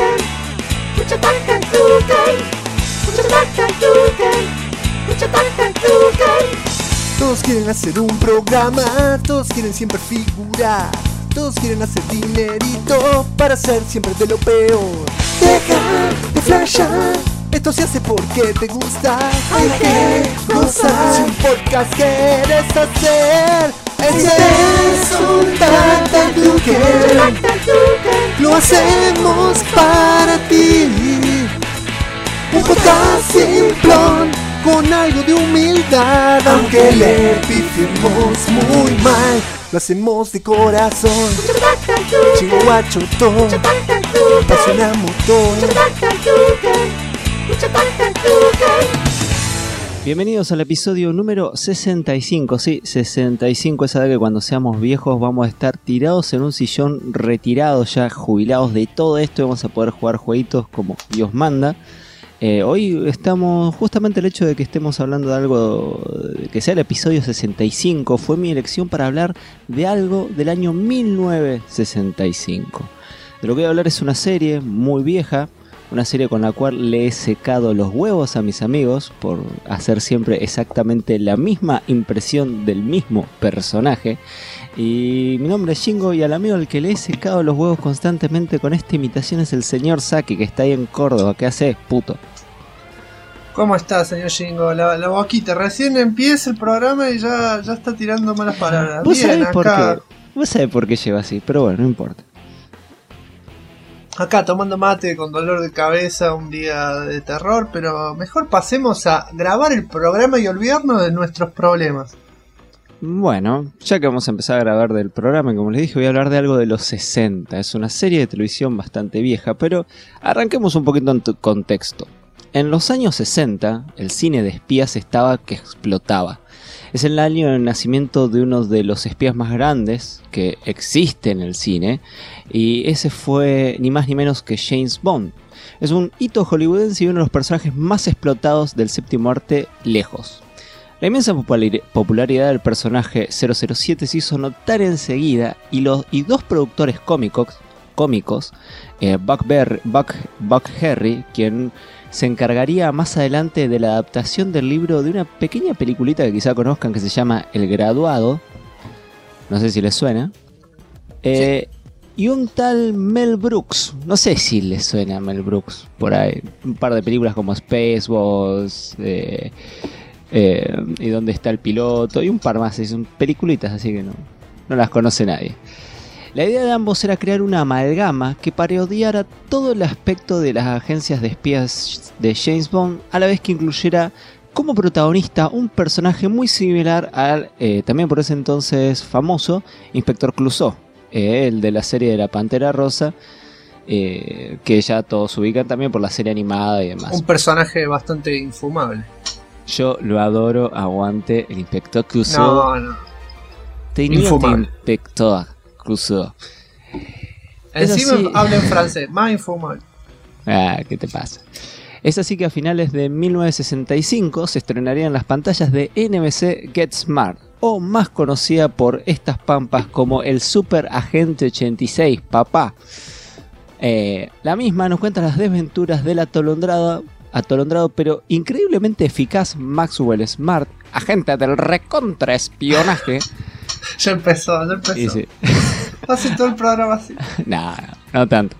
Todos quieren hacer un programa, todos quieren siempre figurar, todos quieren hacer dinerito para ser siempre de lo peor. Deja de flashar, esto se hace porque te gusta, hay que gozar. Si un podcast quieres hacer, ese es un Tactaluque. Lo hacemos para ti. Un podcast simplón con algo de humildad, aunque le pifiemos muy mal, lo hacemos de corazón. Chinguachotón, pasiona motor. Bienvenidos al episodio número 65, sí, 65, esa de que cuando seamos viejos vamos a estar tirados en un sillón, retirados ya, jubilados de todo esto y vamos a poder jugar jueguitos como Dios manda. Hoy estamos, justamente el hecho de que estemos hablando de algo, que sea el episodio 65, fue mi elección para hablar de algo del año 1965. De lo que voy a hablar es una serie muy vieja, una serie con la cual le he secado los huevos a mis amigos por hacer siempre exactamente la misma impresión del mismo personaje. Y mi nombre es Shingo y al amigo al que le he secado los huevos constantemente con esta imitación es el señor Saki, que está ahí en Córdoba. ¿Qué haces, puto? ¿Cómo está, señor Shingo? La boquita, recién empieza el programa y ya está tirando malas palabras. ¿Vos Bien, sabés acá, por qué? Vos sabés por qué lleva así, pero bueno, no importa. Acá tomando mate con dolor de cabeza, un día de terror, pero mejor pasemos a grabar el programa y olvidarnos de nuestros problemas. Bueno, ya que vamos a empezar a grabar del programa, como les dije, voy a hablar de algo de los 60. Es una serie de televisión bastante vieja, pero arranquemos un poquito en contexto. En los años 60, el cine de espías estaba que explotaba. Es el año del nacimiento de uno de los espías más grandes que existe en el cine, y ese fue ni más ni menos que James Bond. Es un hito hollywoodense y uno de los personajes más explotados del séptimo arte lejos. La inmensa popularidad del personaje 007 se hizo notar enseguida y dos productores cómicos, Buck Henry, quien se encargaría más adelante de la adaptación del libro de una pequeña peliculita que quizá conozcan que se llama El Graduado, no sé si les suena, sí. Y un tal Mel Brooks, no sé si les suena a Mel Brooks, por ahí, un par de películas como Spaceballs, y Dónde está el piloto, y un par más, son peliculitas, así que no las conoce nadie. La idea de ambos era crear una amalgama que parodiara todo el aspecto de las agencias de espías de James Bond, a la vez que incluyera como protagonista un personaje muy similar al, también por ese entonces famoso, Inspector Clouseau, el de la serie de La Pantera Rosa, que ya todos ubican también por la serie animada y demás. Un personaje bastante infumable. Yo lo adoro, aguante el Inspector Clouseau. No. Infumable. Inspector Clouseau. Encima así... habla en francés, más infumable. ¿Qué te pasa? Es así que a finales de 1965 se estrenaría en las pantallas de NBC Get Smart, o más conocida por estas pampas como el Super Agente 86, papá. La misma nos cuenta las desventuras del atolondrado pero increíblemente eficaz Maxwell Smart, agente del recontraespionaje. Ya empezó. Sí. Hace todo el programa así. No tanto.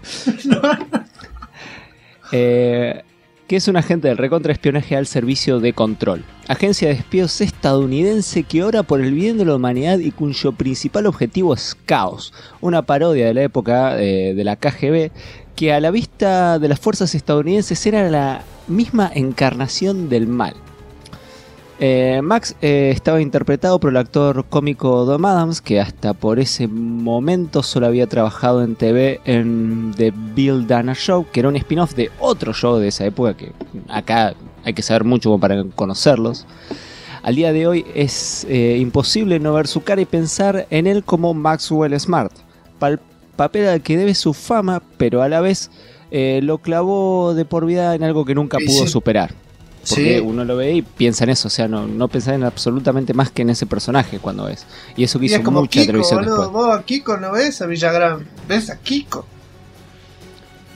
Que es un agente del recontraespionaje al servicio de control. Agencia de espías estadounidense que ora por el bien de la humanidad y cuyo principal objetivo es caos. Una parodia de la época de la KGB que a la vista de las fuerzas estadounidenses era la misma encarnación del mal. Max estaba interpretado por el actor cómico Don Adams, que hasta por ese momento solo había trabajado en TV en The Bill Dana Show, que era un spin-off de otro show de esa época, que acá hay que saber mucho para conocerlos. Al día de hoy es imposible no ver su cara y pensar en él como Maxwell Smart, papel al que debe su fama, pero a la vez lo clavó de por vida en algo que nunca pudo superar. Porque uno lo ve y piensa en eso, o sea, no pensar en absolutamente más que en ese personaje cuando ves. Y eso que hizo mucha Kiko, televisión boludo, después. Vos a Kiko no ves a Villagrán, ves a Kiko.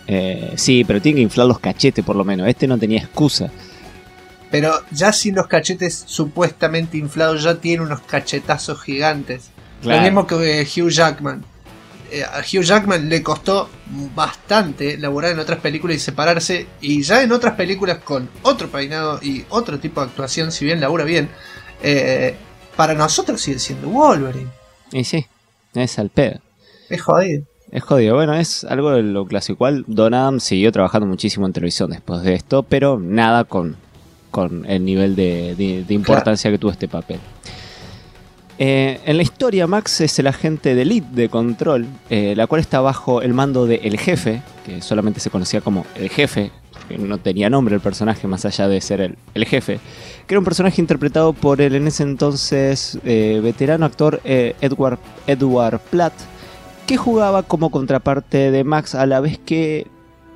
Sí, pero tiene que inflar los cachetes por lo menos. Este no tenía excusa. Pero ya sin los cachetes supuestamente inflados, ya tiene unos cachetazos gigantes. Claro. Lo mismo que Hugh Jackman. A Hugh Jackman le costó bastante laburar en otras películas y separarse. Y ya en otras películas con otro peinado y otro tipo de actuación, si bien labura bien, para nosotros sigue siendo Wolverine. Y sí, es al pedo. Es jodido. Es jodido. Bueno, es algo de lo clásico. Igual Don Adam siguió trabajando muchísimo en televisión después de esto, pero nada con el nivel de importancia que tuvo este papel. En la historia, Max es el agente de élite de Control, la cual está bajo el mando de El Jefe, que solamente se conocía como El Jefe, porque no tenía nombre el personaje más allá de ser el Jefe, que era un personaje interpretado por el en ese entonces veterano actor Edward Platt, que jugaba como contraparte de Max a la vez que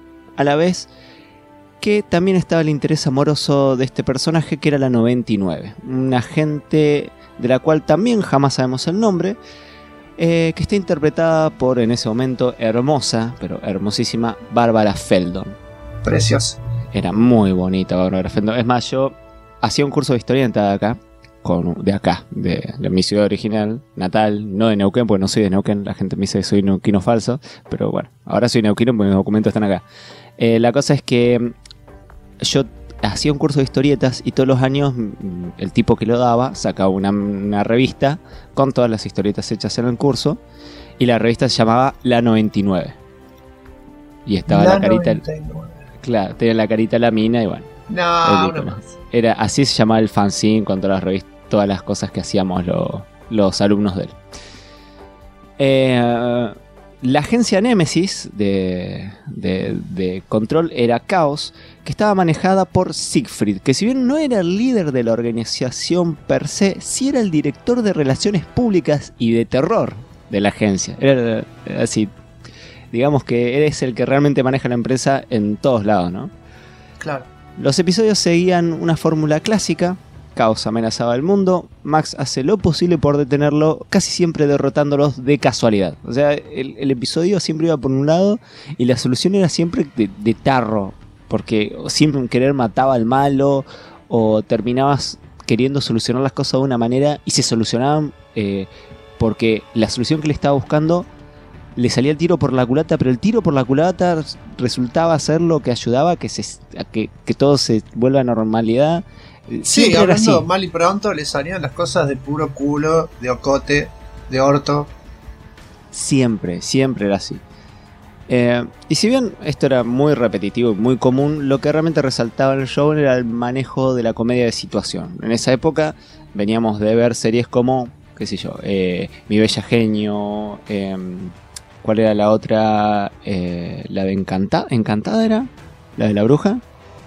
también estaba el interés amoroso de este personaje, que era la 99, una agente de la cual también jamás sabemos el nombre, que está interpretada por, en ese momento, hermosa, pero hermosísima, Bárbara Feldon. Preciosa. Era muy bonita Bárbara Feldon. Es más, yo hacía un curso de historieta de mi ciudad original, natal, no de Neuquén, porque no soy de Neuquén, la gente me dice que soy neuquino falso, pero bueno, ahora soy neuquino porque mis documentos están acá. La cosa es que yo hacía un curso de historietas y todos los años el tipo que lo daba sacaba una revista con todas las historietas hechas en el curso, y la revista se llamaba La 99 y estaba la carita 99. Claro, tenía la carita la mina y bueno, No, no más. era así, se llamaba el fanzine con todas las revistas, todas las cosas que hacíamos los alumnos de él. La agencia Némesis de Control era Chaos, que estaba manejada por Siegfried, que si bien no era el líder de la organización per se, sí era el director de relaciones públicas y de terror de la agencia. Era así, digamos que eres el que realmente maneja la empresa en todos lados, ¿no? Claro. Los episodios seguían una fórmula clásica. Caos amenazaba al mundo, Max hace lo posible por detenerlo, casi siempre derrotándolos de casualidad. O sea, el episodio siempre iba por un lado y la solución era siempre de tarro, porque siempre querer mataba al malo o terminabas queriendo solucionar las cosas de una manera y se solucionaban porque la solución que le estaba buscando le salía el tiro por la culata, pero el tiro por la culata resultaba ser lo que ayudaba a que todo se vuelva a normalidad. Sí, hablando mal y pronto, le salían las cosas de puro culo, de ocote, de orto. Siempre era así. Y si bien esto era muy repetitivo y muy común, lo que realmente resaltaba en el show era el manejo de la comedia de situación. En esa época veníamos de ver series como, qué sé yo, Mi Bella Genio, ¿cuál era la otra? La de ¿Encantada era? ¿La de la bruja?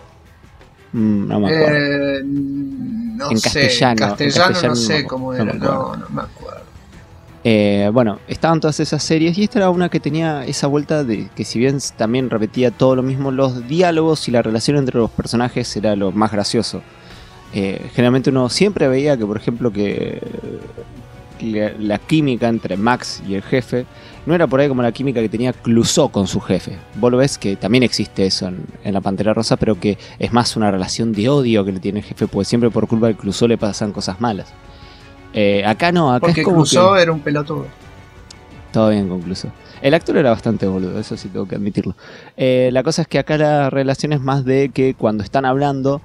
No me acuerdo. En castellano no sé cómo era, no me acuerdo. Bueno, estaban todas esas series y esta era una que tenía esa vuelta de que, si bien también repetía todo lo mismo, los diálogos y la relación entre los personajes era lo más gracioso. Generalmente uno siempre veía que, por ejemplo, que la química entre Max y el jefe no era por ahí como la química que tenía Clouseau con su jefe. Vos lo ves que también existe eso en La Pantera Rosa, pero que es más una relación de odio que le tiene el jefe, porque siempre por culpa de Clouseau le pasan cosas malas. Acá no, acá porque es como Clouseau que era un pelotudo. todo bien con Clouseau. El actor era bastante boludo, eso sí tengo que admitirlo. La cosa es que acá la relación es más de que cuando están hablando,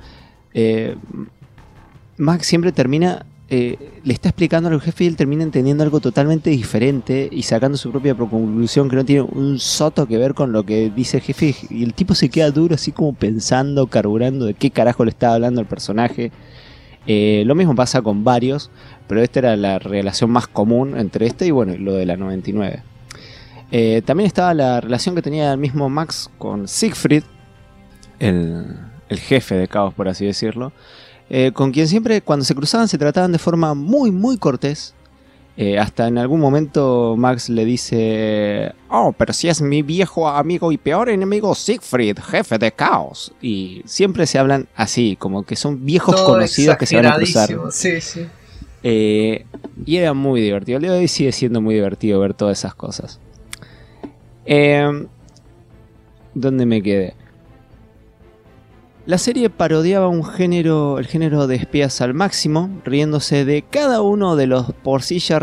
Max siempre termina... le está explicando al jefe y él termina entendiendo algo totalmente diferente y sacando su propia conclusión que no tiene un soto que ver con lo que dice el jefe, y el tipo se queda duro así como pensando, carburando de qué carajo le estaba hablando el personaje. Lo mismo pasa con varios, pero esta era la relación más común entre este y bueno, lo de la 99. También estaba la relación que tenía el mismo Max con Siegfried, el jefe de Caos, por así decirlo, con quien siempre cuando se cruzaban se trataban de forma muy muy cortés. Hasta en algún momento Max le dice: oh, pero si es mi viejo amigo y peor enemigo Siegfried, jefe de Caos. Y siempre se hablan así, como que son viejos todo conocidos que se van a cruzar. Sí, sí. Y era muy divertido. El día de hoy sigue siendo muy divertido ver todas esas cosas. ¿Dónde me quedé? La serie parodiaba el género de espías al máximo, riéndose de cada uno de los por sí ya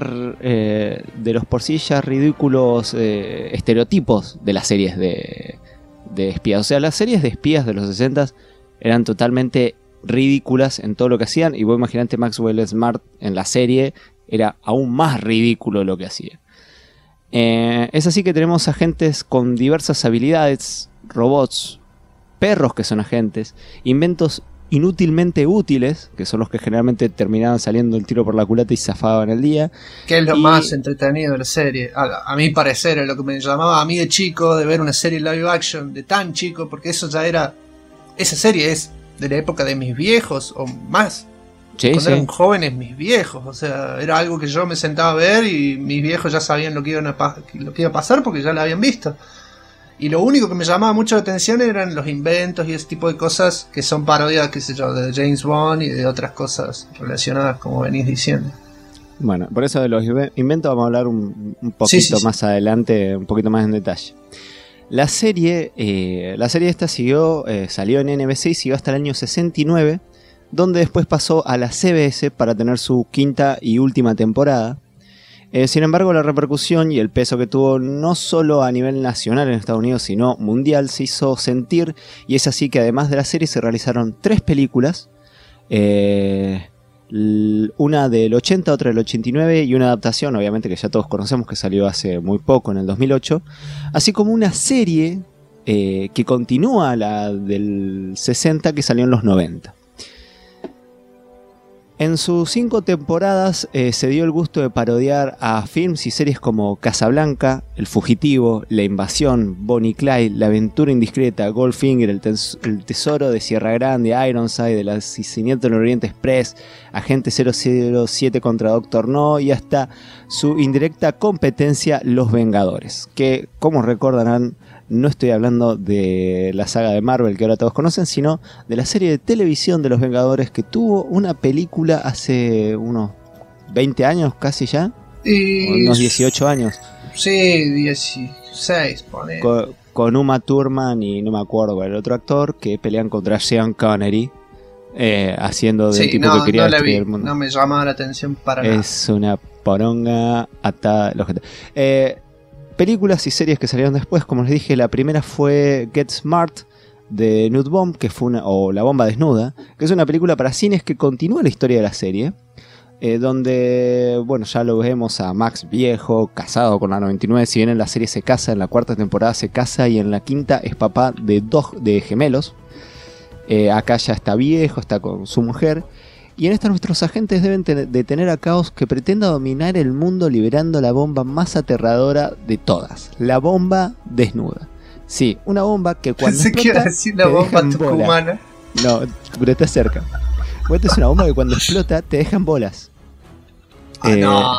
ridículos estereotipos de las series de espías. O sea, las series de espías de los 60 eran totalmente ridículas en todo lo que hacían, y vos imaginate Maxwell Smart en la serie, era aún más ridículo lo que hacía. Es así que tenemos agentes con diversas habilidades, robots, perros que son agentes, inventos inútilmente útiles, que son los que generalmente terminaban saliendo el tiro por la culata y zafaban el día. Que es lo más entretenido de la serie, a mi parecer, es lo que me llamaba a mí de chico, de ver una serie live action, de tan chico, porque eso ya era... Esa serie es de la época de mis viejos, o más. Sí, Cuando sí. eran jóvenes mis viejos, o sea, era algo que yo me sentaba a ver y mis viejos ya sabían lo que iba a pasar porque ya lo habían visto. Y lo único que me llamaba mucho la atención eran los inventos y ese tipo de cosas que son parodias, qué sé yo, de James Bond y de otras cosas relacionadas, como venís diciendo. Bueno, por eso de los inventos vamos a hablar un poquito más adelante, un poquito más en detalle. La serie esta salió en NBC y siguió hasta el año 69, donde después pasó a la CBS para tener su quinta y última temporada. Sin embargo, la repercusión y el peso que tuvo no solo a nivel nacional en Estados Unidos, sino mundial, se hizo sentir, y es así que además de la serie se realizaron 3 películas, una del 80, otra del 89 y una adaptación, obviamente que ya todos conocemos, que salió hace muy poco, en el 2008, así como una serie que continúa la del 60 que salió en los 90. En sus 5 temporadas se dio el gusto de parodiar a films y series como Casablanca, El Fugitivo, La Invasión, Bonnie y Clyde, La Aventura Indiscreta, Goldfinger, El Tesoro de Sierra Grande, Ironside, El Asesinato en el Oriente Express, Agente 007 contra Dr. No, y hasta su indirecta competencia Los Vengadores, que, como recordarán, no estoy hablando de la saga de Marvel que ahora todos conocen, sino de la serie de televisión de Los Vengadores, que tuvo una película hace unos 20 años casi ya, unos 18 años. Sí, 16, pone. Con Uma Thurman y no me acuerdo el otro actor, que pelean contra Sean Connery, haciendo del tipo que quería destruir el mundo. No me llamaba la atención para nada. Es una poronga atada al ojete. Películas y series que salieron después, como les dije, la primera fue Get Smart de Nude Bomb, que fue o La Bomba Desnuda, que es una película para cines que continúa la historia de la serie, donde, bueno, ya lo vemos a Max viejo, casado con la 99, si bien en la serie se casa, en la 4ª temporada se casa y en la 5ª es papá de gemelos. Acá ya está viejo, está con su mujer. Y en esta nuestros agentes deben detener a Caos, que pretenda dominar el mundo liberando la bomba más aterradora de todas, la bomba desnuda. Sí, una bomba que cuando Pensé que iba a explota decir la te bomba deja en bola. tucumana. No, pero está cerca. Esta es una bomba que cuando explota te deja en bolas. No.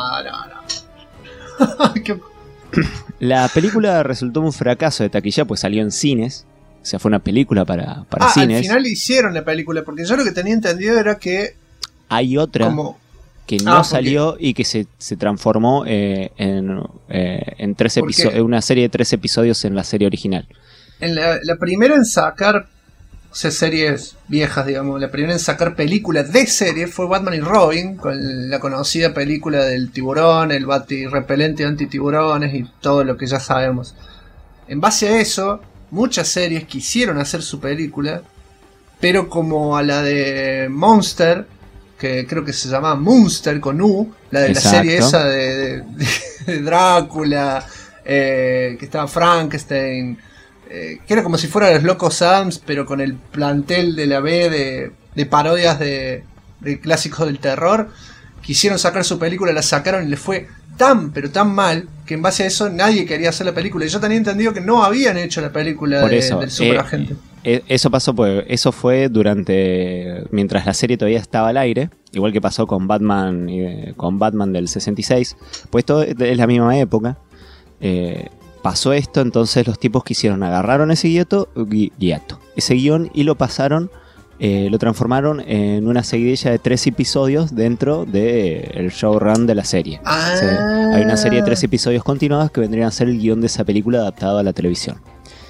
Qué- La película resultó un fracaso de taquilla, pues salió en cines. O sea, fue una película para cines. Al final hicieron la película, porque yo lo que tenía entendido era que Hay otra como que no salió y que se transformó en 3 episodios, una serie de 3 episodios en la serie original. en la primera en sacar, o sea, series viejas, digamos, la primera en sacar películas de serie fue Batman y Robin, con la conocida película del tiburón, el batirrepelente antitiburones y todo lo que ya sabemos. En base a eso, muchas series quisieron hacer su película, pero como a la de Monster, que creo que se llamaba Munster con U, la de Exacto. la serie esa de Drácula, que estaba Frankenstein, que era como si fuera los Locos Adams, pero con el plantel de la B de parodias de clásicos del terror. Quisieron sacar su película, la sacaron y le fue tan, pero tan mal, que en base a eso nadie quería hacer la película. Y yo tenía entendido que no habían hecho la película Por eso, del superagente. Eso pasó, pues eso fue mientras la serie todavía estaba al aire, igual que pasó con Batman del 66, pues todo es la misma época. Pasó esto, entonces los tipos agarraron ese ese guión y lo pasaron, lo transformaron en una seguidilla de 3 episodios dentro del showrun de la serie. O sea, hay una serie de 3 episodios continuados que vendrían a ser el guión de esa película adaptado a la televisión.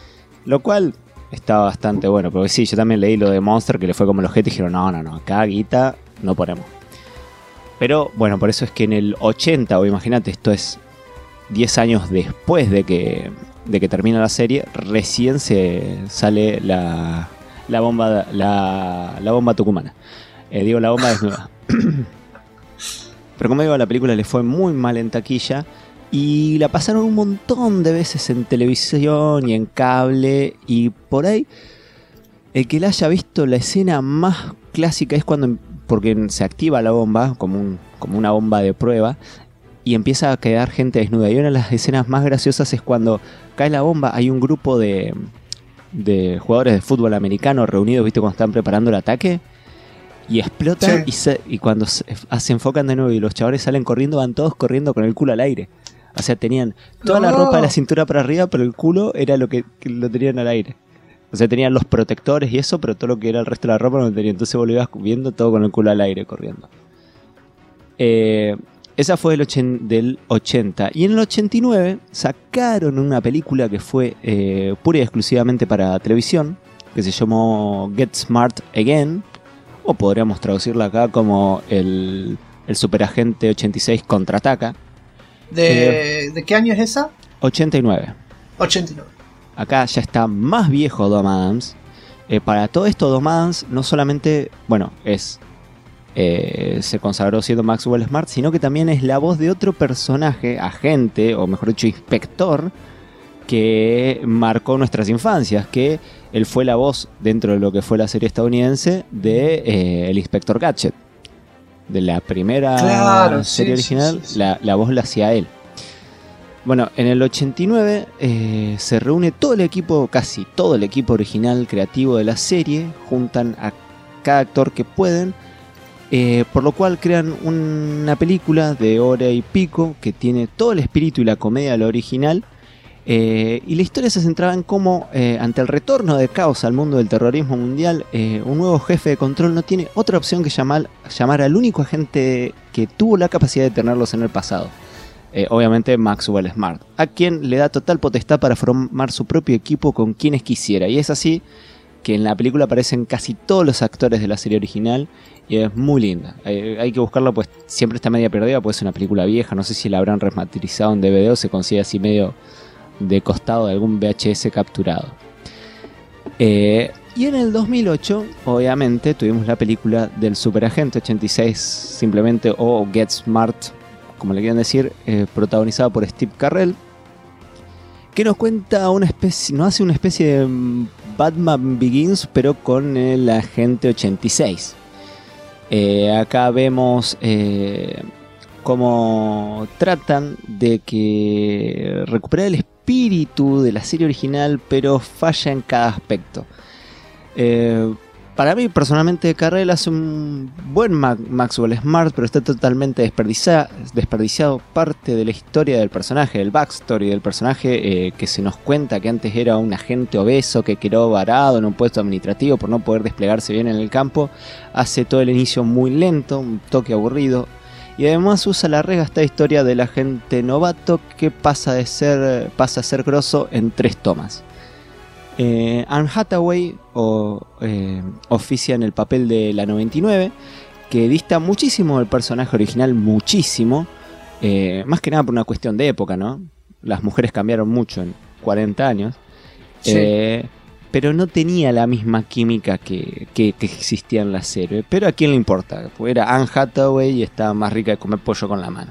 Lo cual está bastante bueno, porque sí, yo también leí lo de Monster, que le fue como los objeto y dijeron, no, acá guita no ponemos. Pero bueno, por eso es que en el 80, o imagínate, esto es 10 años después de que termina la serie, recién se sale la bomba tucumana. Digo, la bomba desnuda. Pero como digo, a la película le fue muy mal en taquilla y la pasaron un montón de veces en televisión y en cable, y por ahí el que la haya visto, la escena más clásica es cuando, porque se activa la bomba como una bomba de prueba y empieza a quedar gente desnuda, y una de las escenas más graciosas es cuando cae la bomba. Hay un grupo de jugadores de fútbol americano reunidos, ¿viste? Cuando están preparando el ataque, y explota, sí. Y cuando se enfocan de nuevo y los chavales salen corriendo, van todos corriendo con el culo al aire. O sea, tenían toda la ropa de la cintura para arriba, pero el culo era lo que lo tenían al aire. O sea, tenían los protectores y eso, pero todo lo que era el resto de la ropa no lo tenían. Entonces volvías viendo todo con el culo al aire corriendo. Esa fue del 80. Y en el 89 sacaron una película que fue pura y exclusivamente para televisión, que se llamó Get Smart Again, o podríamos traducirla acá como el Superagente 86 contraataca. ¿De qué año es esa? 89. 89. Acá ya está más viejo Dom Adams. Para todo esto, Dom Adams no solamente, bueno, se consagró siendo Maxwell Smart, sino que también es la voz de otro personaje, agente, o mejor dicho, inspector, que marcó nuestras infancias, que él fue la voz dentro de lo que fue la serie estadounidense de el Inspector Gadget. De la primera serie original, sí. La voz la hacía él. Bueno, en el 89 se reúne todo el equipo, casi todo el equipo original creativo de la serie, juntan a cada actor que pueden, por lo cual crean una película de hora y pico que tiene todo el espíritu y la comedia de la original. Y la historia se centraba en cómo, ante el retorno de Caos al mundo del terrorismo mundial, un nuevo jefe de control no tiene otra opción que llamar al único agente que tuvo la capacidad de tenerlos en el pasado. Obviamente Maxwell Smart, a quien le da total potestad para formar su propio equipo con quienes quisiera. Y es así que en la película aparecen casi todos los actores de la serie original y es muy linda. Hay que buscarla, pues siempre está media perdida, pues es una película vieja, no sé si la habrán remasterizado en DVD o se consigue así medio de costado de algún VHS capturado. Y en el 2008, obviamente, tuvimos la película del Superagente 86, simplemente, o Get Smart, como le quieran decir, protagonizada por Steve Carell, que nos cuenta nos hace una especie de Batman Begins, pero con el Agente 86. Acá vemos cómo tratan de que recuperar el espíritu de la serie original, pero falla en cada aspecto. Para mí, personalmente, Carell hace un buen Maxwell Smart, pero está totalmente desperdiciado parte de la historia del personaje, del backstory del personaje, que se nos cuenta que antes era un agente obeso que quedó varado en un puesto administrativo por no poder desplegarse bien en el campo. Hace todo el inicio muy lento, un toque aburrido. Y además usa la regastada historia del agente novato que pasa a ser grosso en 3 tomas. Anne Hathaway oficia en el papel de la 99, que dista muchísimo del personaje original, muchísimo. Más que nada por una cuestión de época, ¿no? Las mujeres cambiaron mucho en 40 años. Sí. Pero no tenía la misma química que existía en la serie. Pero a quién le importa, porque era Anne Hathaway y estaba más rica de comer pollo con la mano.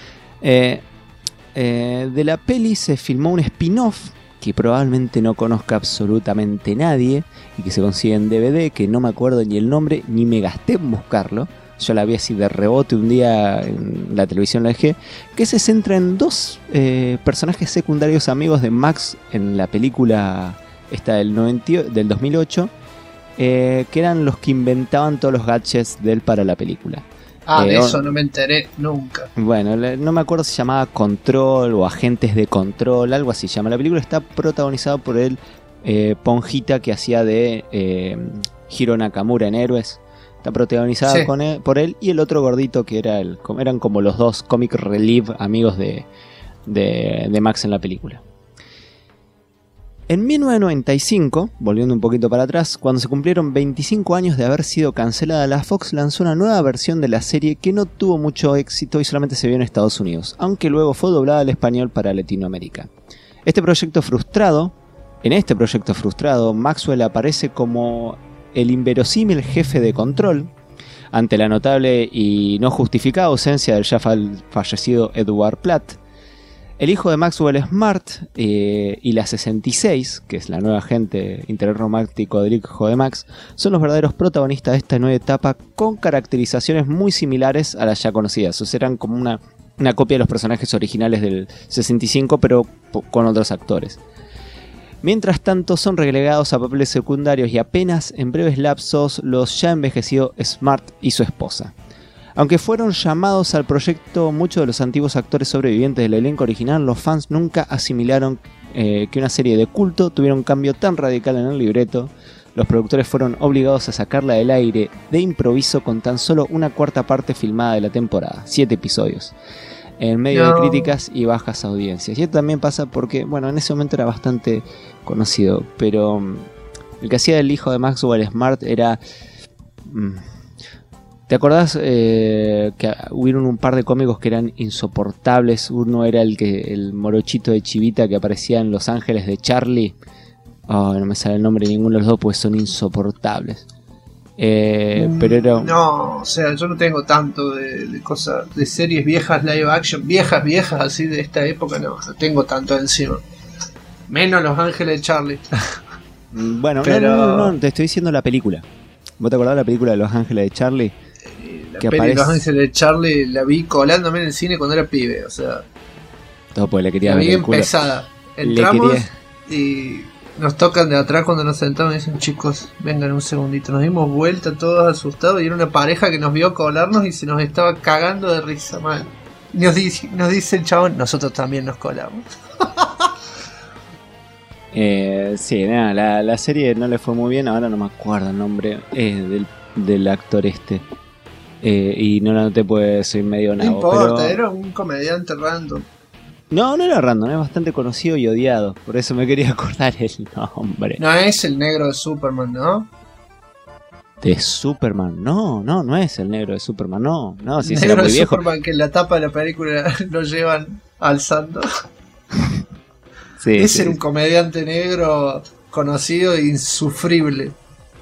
De la peli se filmó un spin-off que probablemente no conozca absolutamente nadie y que se consigue en DVD, que no me acuerdo ni el nombre, ni me gasté en buscarlo. Yo la vi así de rebote un día en la televisión, la dejé, que se centra en 2 personajes secundarios amigos de Max en la película esta del 2008, que eran los que inventaban todos los gadgets de él para la película. De eso no me enteré nunca. Bueno, no me acuerdo si se llamaba Control o Agentes de Control, algo así se llama. La película está protagonizada por el Ponjita que hacía de Hiro Nakamura en Héroes. Está protagonizada sí. Por él y el otro gordito que eran como los 2 comic relief amigos de Max en la película. En 1995, volviendo un poquito para atrás, cuando se cumplieron 25 años de haber sido cancelada, la Fox lanzó una nueva versión de la serie que no tuvo mucho éxito y solamente se vio en Estados Unidos, aunque luego fue doblada al español para Latinoamérica. En este proyecto frustrado, Maxwell aparece como el inverosímil jefe de Control, ante la notable y no justificada ausencia del ya fallecido Edward Platt. El hijo de Maxwell Smart y la 66, que es la nueva agente interés romántico del hijo de Max, son los verdaderos protagonistas de esta nueva etapa, con caracterizaciones muy similares a las ya conocidas. O sea, eran como una copia de los personajes originales del 65, pero con otros actores. Mientras tanto, son relegados a papeles secundarios y apenas en breves lapsos los ya envejecidos Smart y su esposa. Aunque fueron llamados al proyecto muchos de los antiguos actores sobrevivientes del elenco original, los fans nunca asimilaron que una serie de culto tuviera un cambio tan radical en el libreto. Los productores fueron obligados a sacarla del aire de improviso con tan solo una cuarta parte filmada de la temporada, 7 episodios, en medio de críticas y bajas audiencias. Y esto también pasa porque, bueno, en ese momento era bastante conocido, pero el que hacía el hijo de Maxwell Smart era... ¿Te acordás que hubieron un par de cómicos que eran insoportables? Uno era el morochito de Chivita que aparecía en Los Ángeles de Charlie. Oh, no me sale el nombre de ninguno de los dos, pues son insoportables. Pero era... No, o sea, yo no tengo tanto de cosas, de series viejas, live action, viejas, así de esta época, no tengo tanto encima. Menos Los Ángeles de Charlie. Bueno, pero... no, te estoy diciendo la película. ¿Vos te acordás de la película de Los Ángeles de Charlie? La peli de Los Ángeles de Charlie la vi colándome en el cine cuando era pibe, o sea... Todo porque le quería la ver vi el culo. empezada. Entramos y nos tocan de atrás cuando nos sentamos y dicen, chicos, vengan un segundito. Nos dimos vuelta todos asustados y era una pareja que nos vio colarnos y se nos estaba cagando de risa, mal. Nos dice el chabón, nosotros también nos colamos. Sí, nada, la serie no le fue muy bien, ahora no me acuerdo el nombre del actor este. Y no lo noté pues soy medio No nabo. importa, pero... era un comediante random. No era random, es bastante conocido y odiado. Por eso me quería acordar el nombre. No es el negro de Superman, ¿no? ¿De Superman? No es el negro de Superman, no, si el será negro muy de viejo. Superman que en la tapa de la película lo llevan alzando. Sí, Ese era un comediante negro conocido e insufrible.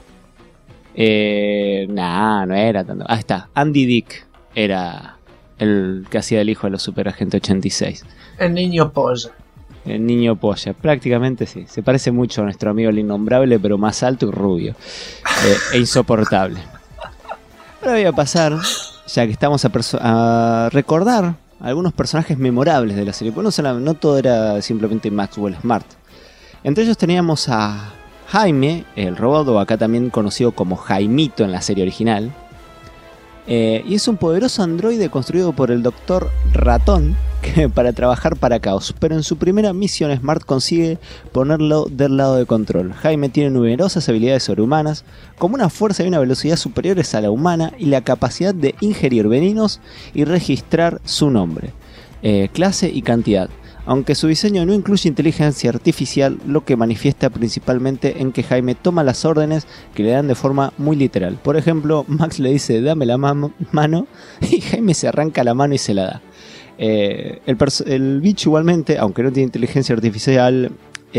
No era tanto. Ah, está, Andy Dick era el que hacía el hijo de los Superagente 86. El niño polla. El niño polla, prácticamente sí. Se parece mucho a nuestro amigo el innombrable, pero más alto y rubio. E insoportable. Ahora voy a pasar, ya que estamos a recordar algunos personajes memorables de la serie. Porque no todo era simplemente Maxwell Smart. Entre ellos teníamos a Jaime, el robot, o acá también conocido como Jaimito en la serie original. Y es un poderoso androide construido por el Dr. Ratón para trabajar para Caos, pero en su primera misión Smart consigue ponerlo del lado de Control. Jaime tiene numerosas habilidades sobrehumanas, como una fuerza y una velocidad superiores a la humana y la capacidad de ingerir venenos y registrar su nombre, clase y cantidad. Aunque su diseño no incluye inteligencia artificial, lo que manifiesta principalmente en que Jaime toma las órdenes que le dan de forma muy literal. Por ejemplo, Max le dice dame la mano y Jaime se arranca la mano y se la da. El bicho igualmente, aunque no tiene inteligencia artificial,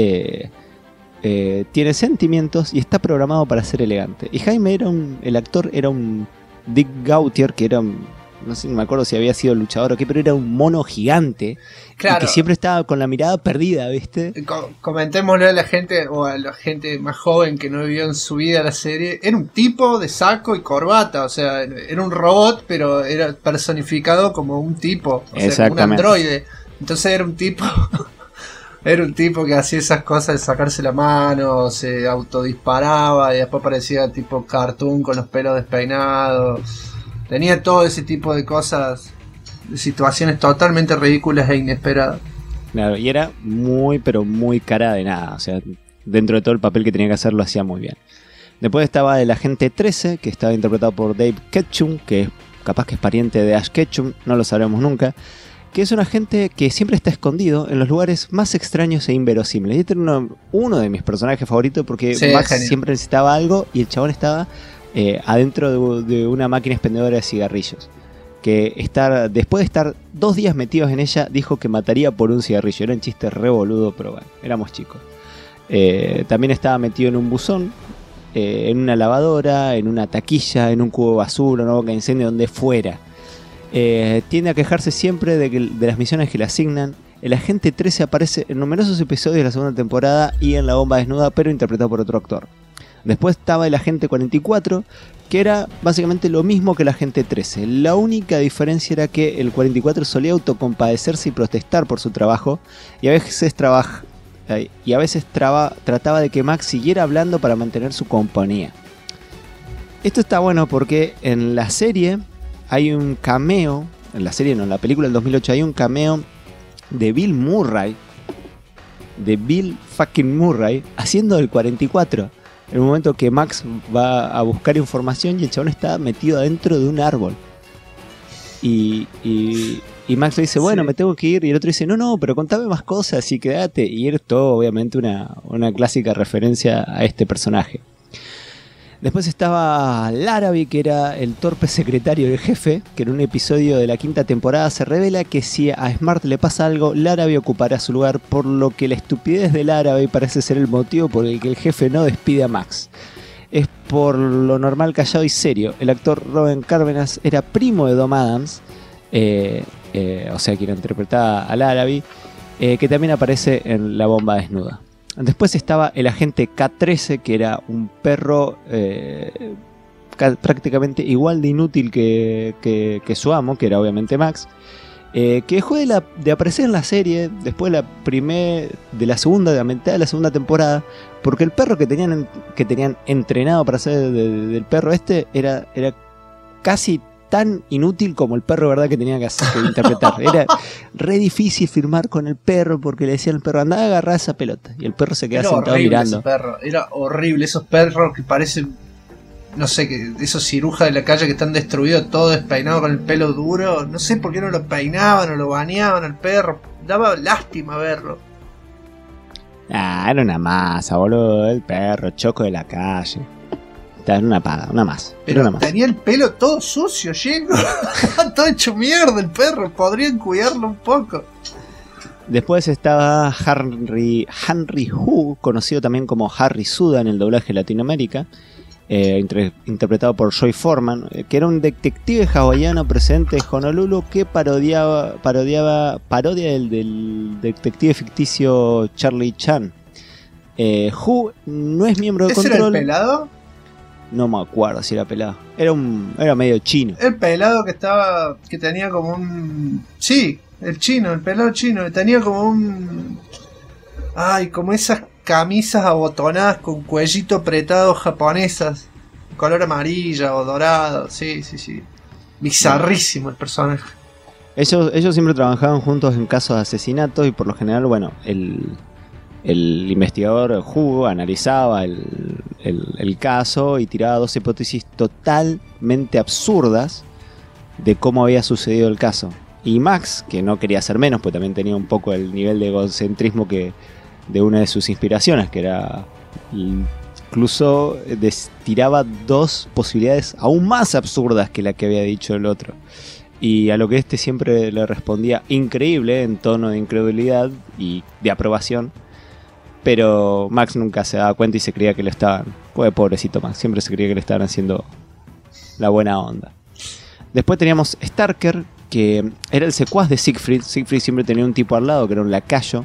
tiene sentimientos y está programado para ser elegante. Y Jaime el actor era un Dick Gautier, que era no sé, no me acuerdo si había sido luchador o qué, pero era un mono gigante. Claro. Y que siempre estaba con la mirada perdida, ¿viste? Comentémosle a la gente, o a la gente más joven que no vivió en su vida la serie, era un tipo de saco y corbata, o sea, era un robot, pero era personificado como un tipo, o sea, como un androide. Entonces era un tipo era un tipo que hacía esas cosas de sacarse la mano, se autodisparaba y después parecía tipo cartoon con los pelos despeinados. Tenía todo ese tipo de cosas, de situaciones totalmente ridículas e inesperadas. Claro, y era muy, pero muy cara de nada. O sea, dentro de todo el papel que tenía que hacer lo hacía muy bien. Después estaba el agente 13, que estaba interpretado por Dave Ketchum, que capaz que es pariente de Ash Ketchum, no lo sabremos nunca. que es un agente que siempre está escondido en los lugares más extraños e inverosímiles. Y este era uno de mis personajes favoritos porque Sí, Max genial. siempre necesitaba algo y el chabón estaba adentro de una máquina expendedora de cigarrillos. Que después de estar 2 días metidos en ella, dijo que mataría por un cigarrillo. Era un chiste re boludo, pero bueno, éramos chicos. También estaba metido en un buzón, en una lavadora, en una taquilla, en un cubo de basura, una boca de incendio, donde fuera. Tiende a quejarse siempre de las misiones que le asignan. El agente 13 aparece en numerosos episodios de la segunda temporada y en La Bomba Desnuda, pero interpretado por otro actor. Después estaba el agente 44, que era básicamente lo mismo que el agente 13. La única diferencia era que el 44 solía autocompadecerse y protestar por su trabajo, y a veces trataba de que Max siguiera hablando para mantener su compañía. Esto está bueno porque en la serie hay un cameo, en la serie no, en la película del 2008 hay un cameo de Bill fucking Murray, haciendo el 44. En el momento que Max va a buscar información y el chabón está metido adentro de un árbol. Y Max le dice, bueno, Sí. me tengo que ir. Y el otro dice, no, pero contame más cosas y quédate. Y es todo, obviamente, una clásica referencia a este personaje. Después estaba Larrabee, que era el torpe secretario del jefe, que en un episodio de la 5ª temporada se revela que si a Smart le pasa algo, Larrabee ocupará su lugar, por lo que la estupidez de Larrabee parece ser el motivo por el que el jefe no despide a Max. Es por lo normal callado y serio. El actor Robin Cárdenas era primo de Dom Adams, o sea, quien interpretaba a Larrabee, que también aparece en La Bomba Desnuda. Después estaba el agente K13, que era un perro prácticamente igual de inútil que su amo, que era obviamente Max, que dejó de aparecer en la serie después de la mitad de la segunda temporada, porque el perro que tenían entrenado para ser del perro era casi tan inútil como el perro, ¿verdad?, que tenía que interpretar. Era re difícil firmar con el perro porque le decían al perro, andá a agarrar esa pelota. Y el perro se quedaba sentado mirando. Ese perro. Era horrible. Esos perros que parecen, no sé, esos cirujas de la calle que están destruidos, todo despeinado con el pelo duro. No sé por qué no lo peinaban o lo bañaban al perro. Daba lástima verlo. Era una masa, boludo. El perro, choco de la calle. Era una más. Pero una más. tenía el pelo todo sucio, lleno. Todo hecho mierda el perro. Podrían cuidarlo un poco. Después estaba Henry Hu, conocido también como Harry Suda en el doblaje Latinoamérica, interpretado por Joy Foreman, que era un detective hawaiano procedente de Honolulu que parodia del detective ficticio Charlie Chan. Hu no es miembro de ¿Ese Control. era el pelado? No me acuerdo si era pelado. Era medio chino. El pelado que tenía como un... Sí, el pelado chino, tenía como un... Ay, como esas camisas abotonadas con cuellito apretado japonesas, color amarilla o dorado, sí. Bizarrísimo el personaje. Ellos siempre trabajaban juntos en casos de asesinatos y por lo general, bueno, el investigador Hu analizaba el caso y tiraba 2 hipótesis totalmente absurdas de cómo había sucedido el caso. Y Max, que no quería ser menos, pues también tenía un poco el nivel de egocentrismo de una de sus inspiraciones, que era incluso tiraba 2 posibilidades aún más absurdas que la que había dicho el otro. Y a lo que siempre le respondía increíble, en tono de incredulidad y de aprobación. Pero Max nunca se daba cuenta y se creía que le estaban... Pues pobrecito Max, siempre se creía que le estaban haciendo la buena onda. Después teníamos Starker, que era el secuaz de Siegfried. Siegfried siempre tenía un tipo al lado que era un lacayo.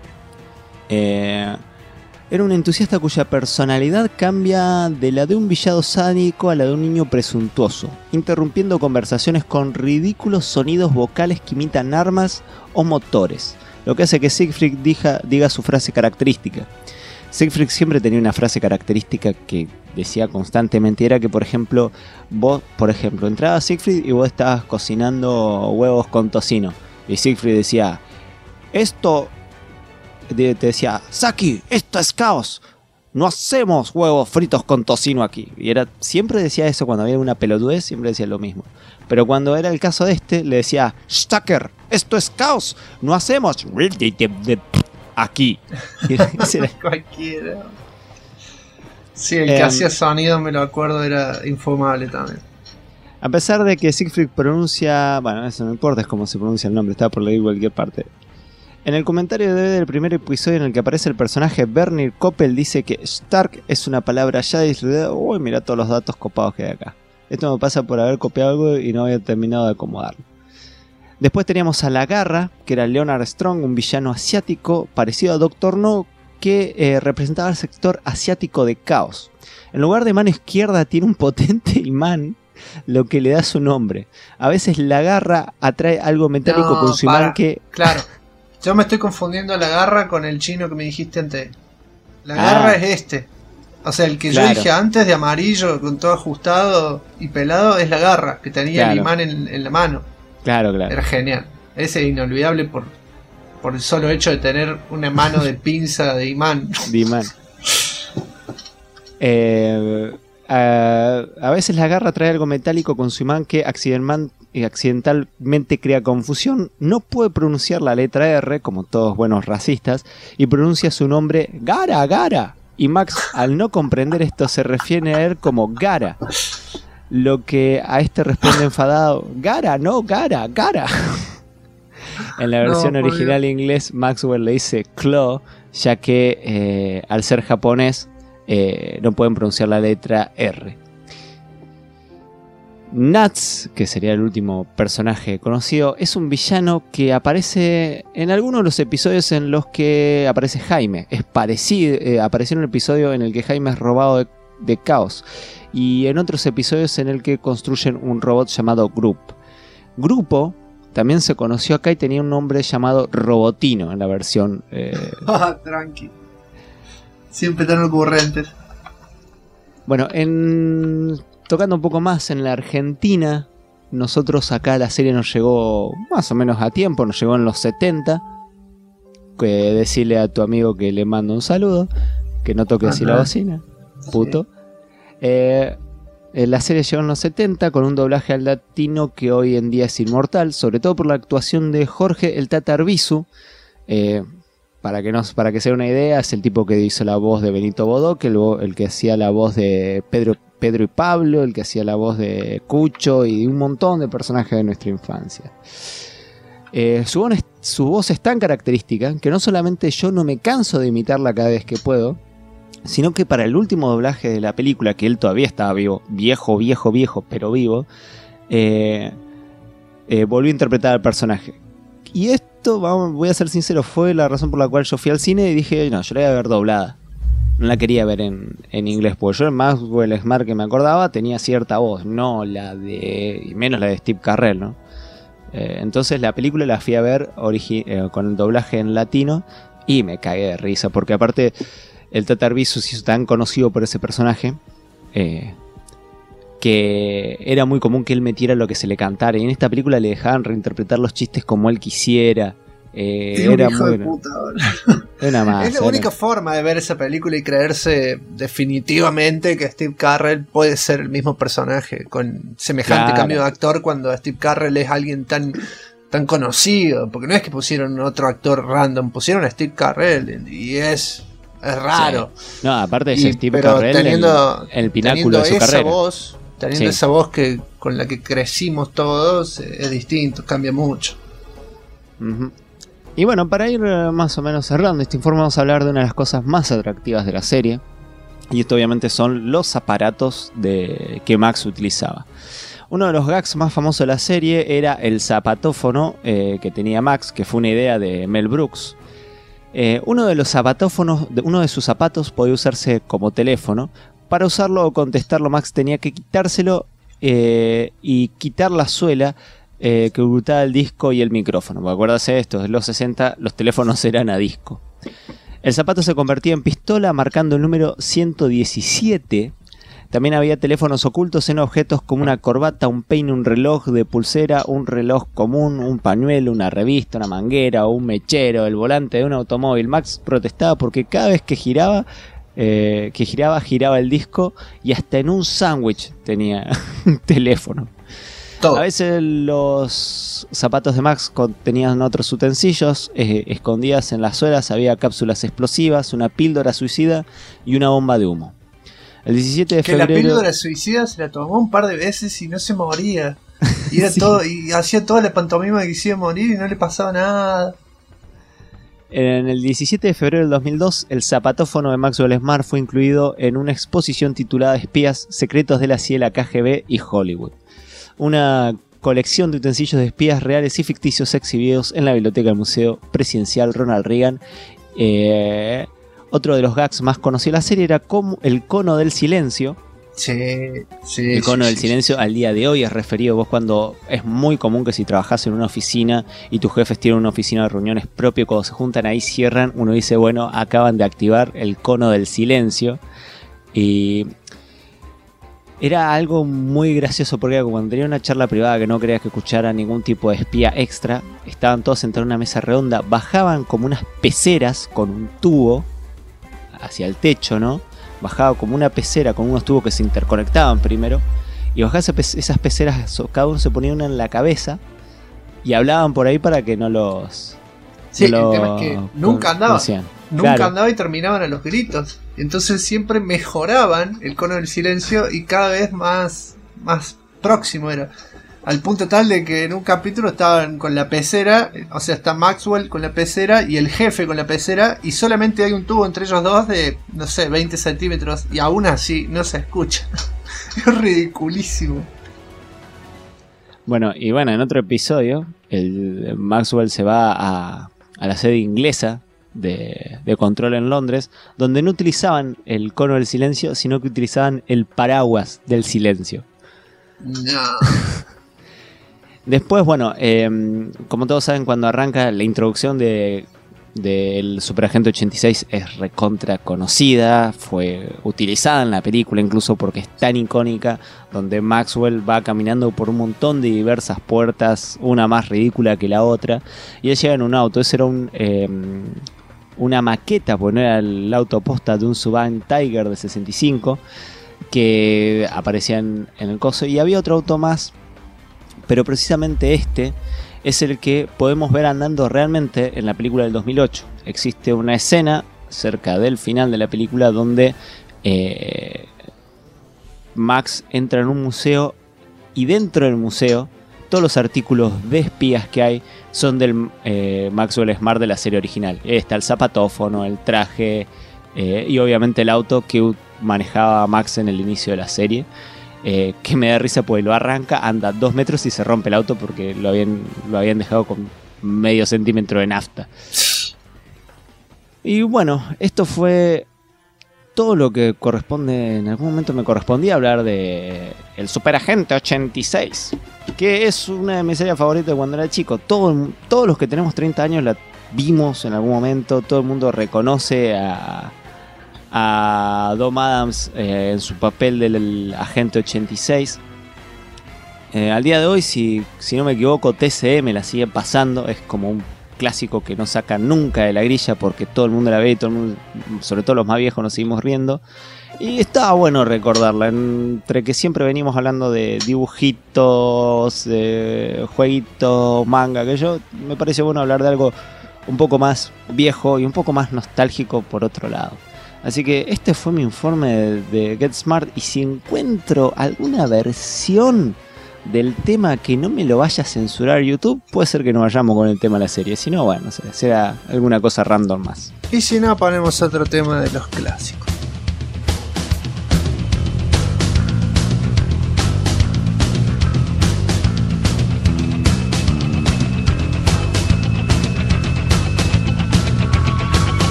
Era un entusiasta cuya personalidad cambia de la de un villado sádico a la de un niño presuntuoso, interrumpiendo conversaciones con ridículos sonidos vocales que imitan armas o motores, lo que hace que Siegfried diga su frase característica. Siegfried siempre tenía una frase característica que decía constantemente, era que, por ejemplo, entraba Siegfried y vos estabas cocinando huevos con tocino, y Siegfried decía, te decía, Saki, esto es caos. no hacemos huevos fritos con tocino aquí. Y siempre decía eso cuando había una pelotudez, siempre decía lo mismo. Pero cuando era el caso de este, le decía, Stacker, esto es caos, no hacemos aquí. Cualquiera. Sí, el que hacía sonido, me lo acuerdo, era infumable también. A pesar de que Siegfried pronuncia... Bueno, eso no importa, es como se pronuncia el nombre, está por leer cualquier parte. En el comentario de del primer episodio en el que aparece el personaje Bernie Koppel dice que Stark es una palabra ya de... Uy, mirá todos los datos copados que hay acá. Esto me pasa por haber copiado algo y no había terminado de acomodarlo. Después teníamos a La Garra, que era Leonard Strong, un villano asiático parecido a Doctor No, que representaba al sector asiático de Caos. En lugar de mano izquierda tiene un potente imán, lo que le da su nombre. A veces La Garra atrae algo metálico con su imán que... Claro, yo me estoy confundiendo La Garra con el chino que me dijiste antes. La Garra es este. O sea, el que yo dije antes de amarillo, con todo ajustado y pelado, es La Garra, que tenía el imán en la mano. Claro. Era genial. Ese es inolvidable por el solo hecho de tener una mano de pinza de imán. De imán. A veces La Garra trae algo metálico con su imán que accidentalmente crea confusión. No puede pronunciar la letra R, como todos buenos racistas, y pronuncia su nombre Gara. Y Max, al no comprender esto, se refiere a él como Gara. Lo que a este responde enfadado: Gara, no, Gara. En la versión original en inglés, Maxwell le dice Claw, ya que al ser japonés no pueden pronunciar la letra R. Nuts, que sería el último personaje conocido, es un villano que aparece en algunos de los episodios en los que aparece Jaime. Es parecido, apareció en un episodio en el que Jaime es robado de Caos, y en otros episodios en el que construyen un robot llamado Grupo también se conoció acá y tenía un nombre llamado Robotino en la versión... Tranqui. Siempre tan ocurrentes. Bueno, tocando un poco más en la Argentina, nosotros acá la serie nos llegó más o menos a tiempo, nos llegó en los 70. Decirle a tu amigo que le mando un saludo, que no toque así la bocina, puto. La serie llegó en los 70 con un doblaje al latino que hoy en día es inmortal, sobre todo por la actuación de Jorge el Tata Arbizu. Para que se dé una idea, es el tipo que hizo la voz de Benito Bodoque, el que hacía la voz de Pedro y Pablo, el que hacía la voz de Cucho y un montón de personajes de nuestra infancia. Su voz es tan característica que no solamente yo no me canso de imitarla cada vez que puedo, sino que para el último doblaje de la película, que él todavía estaba vivo, viejo, pero vivo, volvió a interpretar al personaje. Y esto, voy a ser sincero, fue la razón por la cual yo fui al cine y dije, no, yo la iba a ver doblada. No la quería ver en inglés, porque yo el Maxwell Smart que me acordaba tenía cierta voz, no la de... y menos la de Steve Carell, ¿no? Entonces la película la fui a ver con el doblaje en latino y me cagué de risa, porque aparte el Tata Arbizu se hizo tan conocido por ese personaje que era muy común que él metiera lo que se le cantara, y en esta película le dejaban reinterpretar los chistes como él quisiera. Era muy puta, es la única forma de ver esa película y creerse definitivamente que Steve Carell puede ser el mismo personaje con semejante cambio de actor, cuando Steve Carell es alguien tan conocido, porque no es que pusieron otro actor random, pusieron a Steve Carell y es raro. Sí. No, aparte de Steve Carell el pináculo de su carrera. Teniendo esa voz que con la que crecimos todos, es distinto, cambia mucho. Y bueno, para ir más o menos cerrando este informe, vamos a hablar de una de las cosas más atractivas de la serie. Y esto obviamente son los aparatos que Max utilizaba. Uno de los gags más famosos de la serie era el zapatófono que tenía Max, que fue una idea de Mel Brooks. Uno de sus zapatos podía usarse como teléfono. Para usarlo o contestarlo, Max tenía que quitárselo y quitar la suela que ocultaba el disco y el micrófono. Acuérdense de esto, en los 60 los teléfonos eran a disco. El zapato se convertía en pistola marcando el número 117. También había teléfonos ocultos en objetos como una corbata, un peine, un reloj de pulsera, un reloj común, un pañuelo, una revista, una manguera o un mechero, el volante de un automóvil. Max protestaba porque cada vez que giraba que giraba el disco y hasta en un sándwich tenía un teléfono. Todo. A veces los zapatos de Max contenían otros utensilios, escondidas en las suelas había cápsulas explosivas, una píldora suicida y una bomba de humo. El 17 de febrero... Que la píldora suicida se la tomó un par de veces y no se moría. Y era sí. Todo, y hacía toda la pantomima de que se iba a morir y no le pasaba nada. En el 17 de febrero del 2002, el zapatófono de Maxwell Smart fue incluido en una exposición titulada Espías, Secretos de la CIA, la KGB y Hollywood. Una colección de utensilios de espías reales y ficticios exhibidos en la biblioteca del Museo Presidencial Ronald Reagan. Otro de los gags más conocidos de la serie era como el cono del silencio. Sí, el cono del silencio al día de hoy es referido vos cuando es muy común que si trabajás en una oficina y tus jefes tienen una oficina de reuniones propia, cuando se juntan ahí cierran, uno dice bueno, acaban de activar el cono del silencio. Y era algo muy gracioso porque cuando tenía una charla privada que no querías que escuchara ningún tipo de espía extra, estaban todos sentados en una mesa redonda, bajaban como unas peceras con un tubo hacia el techo, ¿no? Bajaba como una pecera con unos tubos que se interconectaban primero y bajaba esas peceras, cada uno se ponía una en la cabeza y hablaban por ahí para que no los... Sí, el tema es que nunca andaba. Nunca andaba y terminaban a los gritos. Entonces siempre mejoraban el cono del silencio y cada vez más próximo era. Al punto tal de que en un capítulo estaban con la pecera, o sea, está Maxwell con la pecera y el jefe con la pecera y solamente hay un tubo entre ellos dos de, no sé, 20 centímetros y aún así no se escucha. Es ridiculísimo. Bueno, en otro episodio, el Maxwell se va a la sede inglesa de control en Londres, donde no utilizaban el cono del silencio, sino que utilizaban el paraguas del silencio. No. Después, como todos saben, cuando arranca la introducción del Superagente 86 es recontra conocida, fue utilizada en la película incluso porque es tan icónica, donde Maxwell va caminando por un montón de diversas puertas, una más ridícula que la otra, y él llega en un auto. Ese era una maqueta, porque no era el auto posta de un Suburban Tiger de 65 que aparecía en el coso, y había otro auto más, pero precisamente este es el que podemos ver andando realmente en la película del 2008. Existe una escena cerca del final de la película donde Max entra en un museo y dentro del museo todos los artículos de espías que hay son del Maxwell Smart de la serie original. Está el zapatófono, el traje y obviamente el auto que manejaba Max en el inicio de la serie. Que me da risa porque lo arranca, anda 2 metros y se rompe el auto porque lo habían dejado con medio centímetro de nafta. Y bueno, esto fue todo lo que corresponde. En algún momento me correspondía hablar de el Superagente 86, que es una de mis series favoritas de cuando era chico. Todos los que tenemos 30 años la vimos en algún momento. Todo el mundo reconoce a Dom Adams en su papel del Agente 86. Al día de hoy, si no me equivoco, TCM la sigue pasando. Es como un clásico que no saca nunca de la grilla porque todo el mundo la ve y todo el mundo, sobre todo los más viejos, nos seguimos riendo. Y estaba bueno recordarla, entre que siempre venimos hablando de dibujitos, de jueguitos, manga, que me parece bueno hablar de algo un poco más viejo y un poco más nostálgico por otro lado. Así que este fue mi informe de Get Smart, y si encuentro alguna versión del tema que no me lo vaya a censurar YouTube, puede ser que no vayamos con el tema de la serie. Si no, bueno, será alguna cosa random más. Y si no, ponemos otro tema de los clásicos.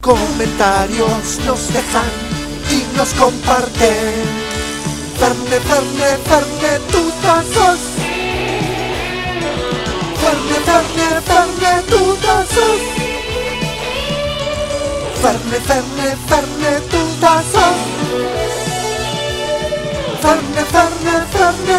Comentarios nos dejan y nos comparten. Ferne, Ferne, Ferne, tutazos. Ferne, Ferne, Ferne, tutazos. Ferne, Ferne, Ferne, tutazos. Ferne, Ferne, Ferne,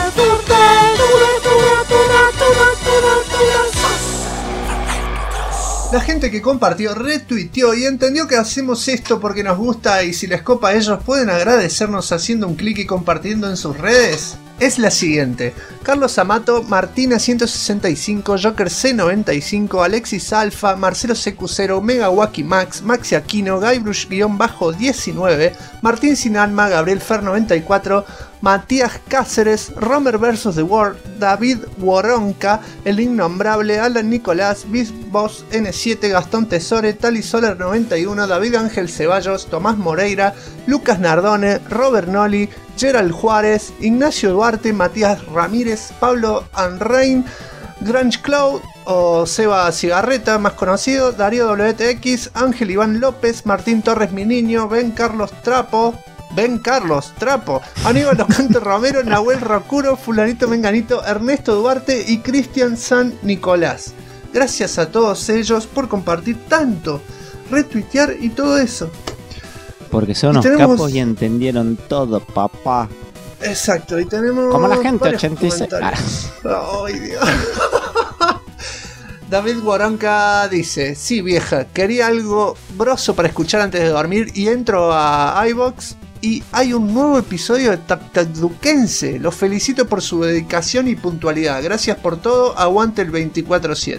tutazos. La gente que compartió, retuiteó y entendió que hacemos esto porque nos gusta y si les copa a ellos pueden agradecernos haciendo un clic y compartiendo en sus redes, es la siguiente: Carlos Amato, Martina 165, Joker C95, Alexis Alfa, Marcelo CQ0, Mega Wacky Max, Maxi Aquino, Guybrush-19, Martín Sin Alma, Gabriel Fer 94, Matías Cáceres, Romer vs. The World, David Woronka, El Innombrable, Alan Nicolás, Bizboss N7, Gastón Tesore, Tali Soler 91, David Ángel Ceballos, Tomás Moreira, Lucas Nardone, Robert Noli, Gerald Juárez, Ignacio Duarte, Matías Ramírez, Pablo Anrain, Grange Cloud o Seba Cigarreta, más conocido, Darío WTX, Ángel Iván López, Martín Torres Mi Niño, Ben Carlos Trapo, Aníbal Ocante Romero, Nahuel Rocuro, Fulanito Menganito, Ernesto Duarte y Cristian San Nicolás. Gracias a todos ellos por compartir tanto, retuitear y todo eso. Porque son unos capos y entendieron todo, papá. Exacto, y tenemos... Como la gente 86. ¡Ay, Dios! David Guaranca dice: sí, vieja, quería algo broso para escuchar antes de dormir y entro a iVoox y hay un nuevo episodio de Taktadukense. Los felicito por su dedicación y puntualidad. Gracias por todo, aguante el 24/7.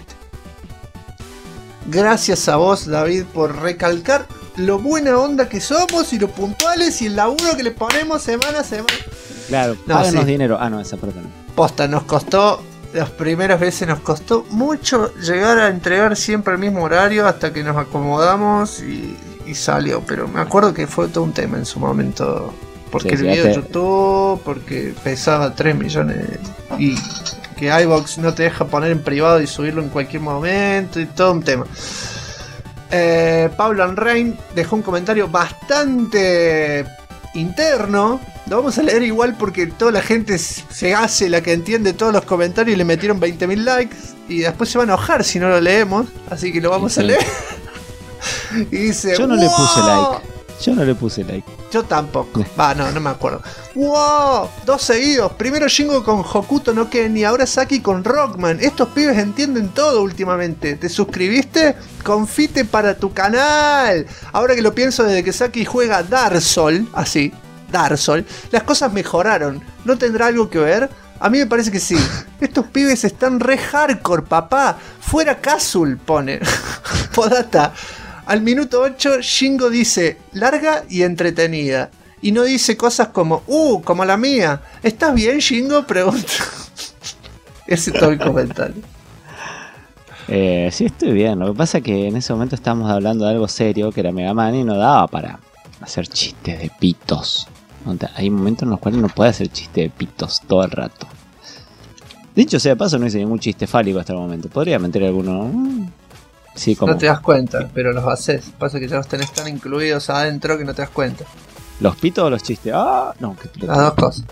Gracias a vos, David, por recalcar lo buena onda que somos y lo puntuales y el laburo que le ponemos semana a semana. Claro, páganos dinero. Ah, no, esa parte no. Posta, nos costó, las primeras veces nos costó mucho llegar a entregar siempre el mismo horario hasta que nos acomodamos y salió. Pero me acuerdo que fue todo un tema en su momento. Porque el video de YouTube, porque pesaba 3 millones y que iVoox no te deja poner en privado y subirlo en cualquier momento y todo un tema. Pablo Anrain dejó un comentario bastante interno. Lo vamos a leer igual porque toda la gente se hace la que entiende todos los comentarios y le metieron 20.000 likes y después se va a enojar si no lo leemos, así que lo vamos a leer. Y dice: yo no le puse like. Yo no le puse like. Yo tampoco. No me acuerdo. ¡Wow! 2 seguidos. Primero Shingo con Hokuto no Ken y ahora Saki con Rockman. Estos pibes entienden todo últimamente. ¿Te suscribiste? Confite para tu canal. Ahora que lo pienso, desde que Saki juega Dark Souls, así, Dark Souls, las cosas mejoraron. ¿No tendrá algo que ver? A mí me parece que sí. Estos pibes están re hardcore, papá. Fuera Casual, pone. Podata. Al minuto 8, Shingo dice larga y entretenida. Y no dice cosas como como la mía. ¿Estás bien, Shingo? Pregunta. Ese es todo el comentario. Sí, estoy bien. Lo que pasa es que en ese momento estábamos hablando de algo serio, que era Mega Man, y no daba para hacer chistes de pitos. Hay momentos en los cuales no puede hacer chistes de pitos todo el rato. Dicho sea de paso, no hice ningún chiste fálico hasta el momento. Podría meter alguno... Sí, como... No te das cuenta, pero los haces. Pasa que ya los tenés tan incluidos adentro que no te das cuenta. ¿Los pitos o los chistes? Ah, no, que las dos cosas.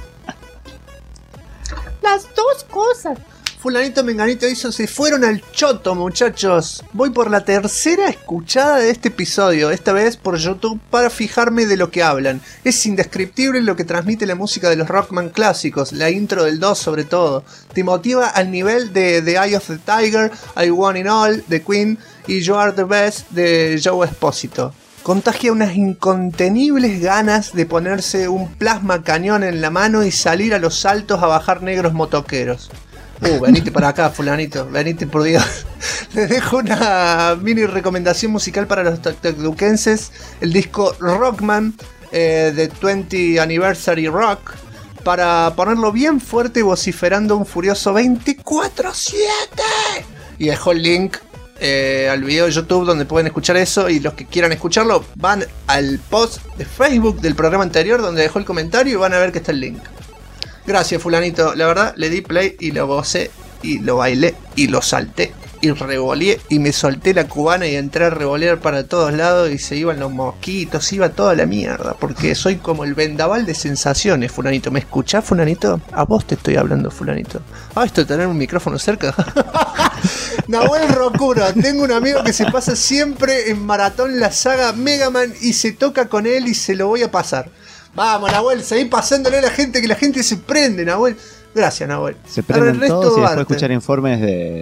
Las dos cosas. Fulanito Menganito hizo, se fueron al choto, muchachos. Voy por la tercera escuchada de este episodio, esta vez por YouTube, para fijarme de lo que hablan. Es indescriptible lo que transmite la música de los Rockman clásicos, la intro del 2 sobre todo. Te motiva al nivel de The Eye of the Tiger, I Want It All, de Queen y You Are the Best de Joe Esposito. Contagia unas incontenibles ganas de ponerse un plasma cañón en la mano y salir a los saltos a bajar negros motoqueros. Venite para acá, fulanito, venite por Dios. Les dejo una mini recomendación musical para los taktadukenses. El disco Rockman de 20 Anniversary Rock, para ponerlo bien fuerte vociferando un furioso 24/7. Y dejó el link al video de YouTube donde pueden escuchar eso, y los que quieran escucharlo van al post de Facebook del programa anterior donde dejó el comentario y van a ver que está el link. Gracias, fulanito, la verdad le di play y lo gocé y lo bailé y lo salté. y revoleé y me solté la cubana y entré a revolear para todos lados y se iban los mosquitos, iba toda la mierda, porque soy como el vendaval de sensaciones, fulanito. ¿Me escuchás, fulanito? A vos te estoy hablando, fulanito. Ah, esto de tener un micrófono cerca. Nahuel Rocuro, tengo un amigo que se pasa siempre en maratón la saga Mega Man y se toca con él y se lo voy a pasar. Vamos, Nahuel, seguí pasándole a la gente, que la gente se prende, Nahuel. Gracias, Nahuel. Se prenden todos y después escuchar informes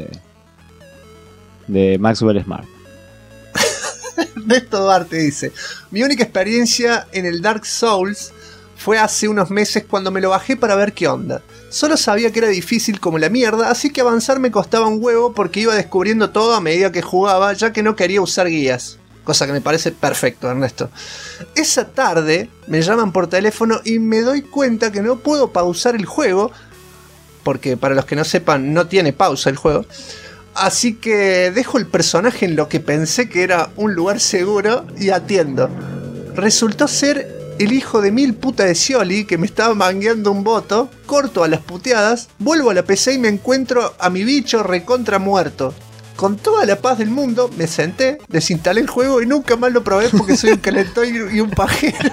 de Maxwell Smart. Ernesto Duarte dice: mi única experiencia en el Dark Souls fue hace unos meses cuando me lo bajé para ver qué onda. Solo sabía que era difícil como la mierda, así que avanzar me costaba un huevo porque iba descubriendo todo a medida que jugaba, ya que no quería usar guías. Cosa que me parece perfecto, Ernesto. Esa tarde me llaman por teléfono y me doy cuenta que no puedo pausar el juego, porque para los que no sepan, no tiene pausa el juego. Así que dejo el personaje en lo que pensé que era un lugar seguro y atiendo. Resultó ser el hijo de mil puta de Scioli que me estaba mangueando un voto, corto a las puteadas, vuelvo a la PC y me encuentro a mi bicho recontra muerto. Con toda la paz del mundo me senté, desinstalé el juego y nunca más lo probé porque soy un calentón y un pajero.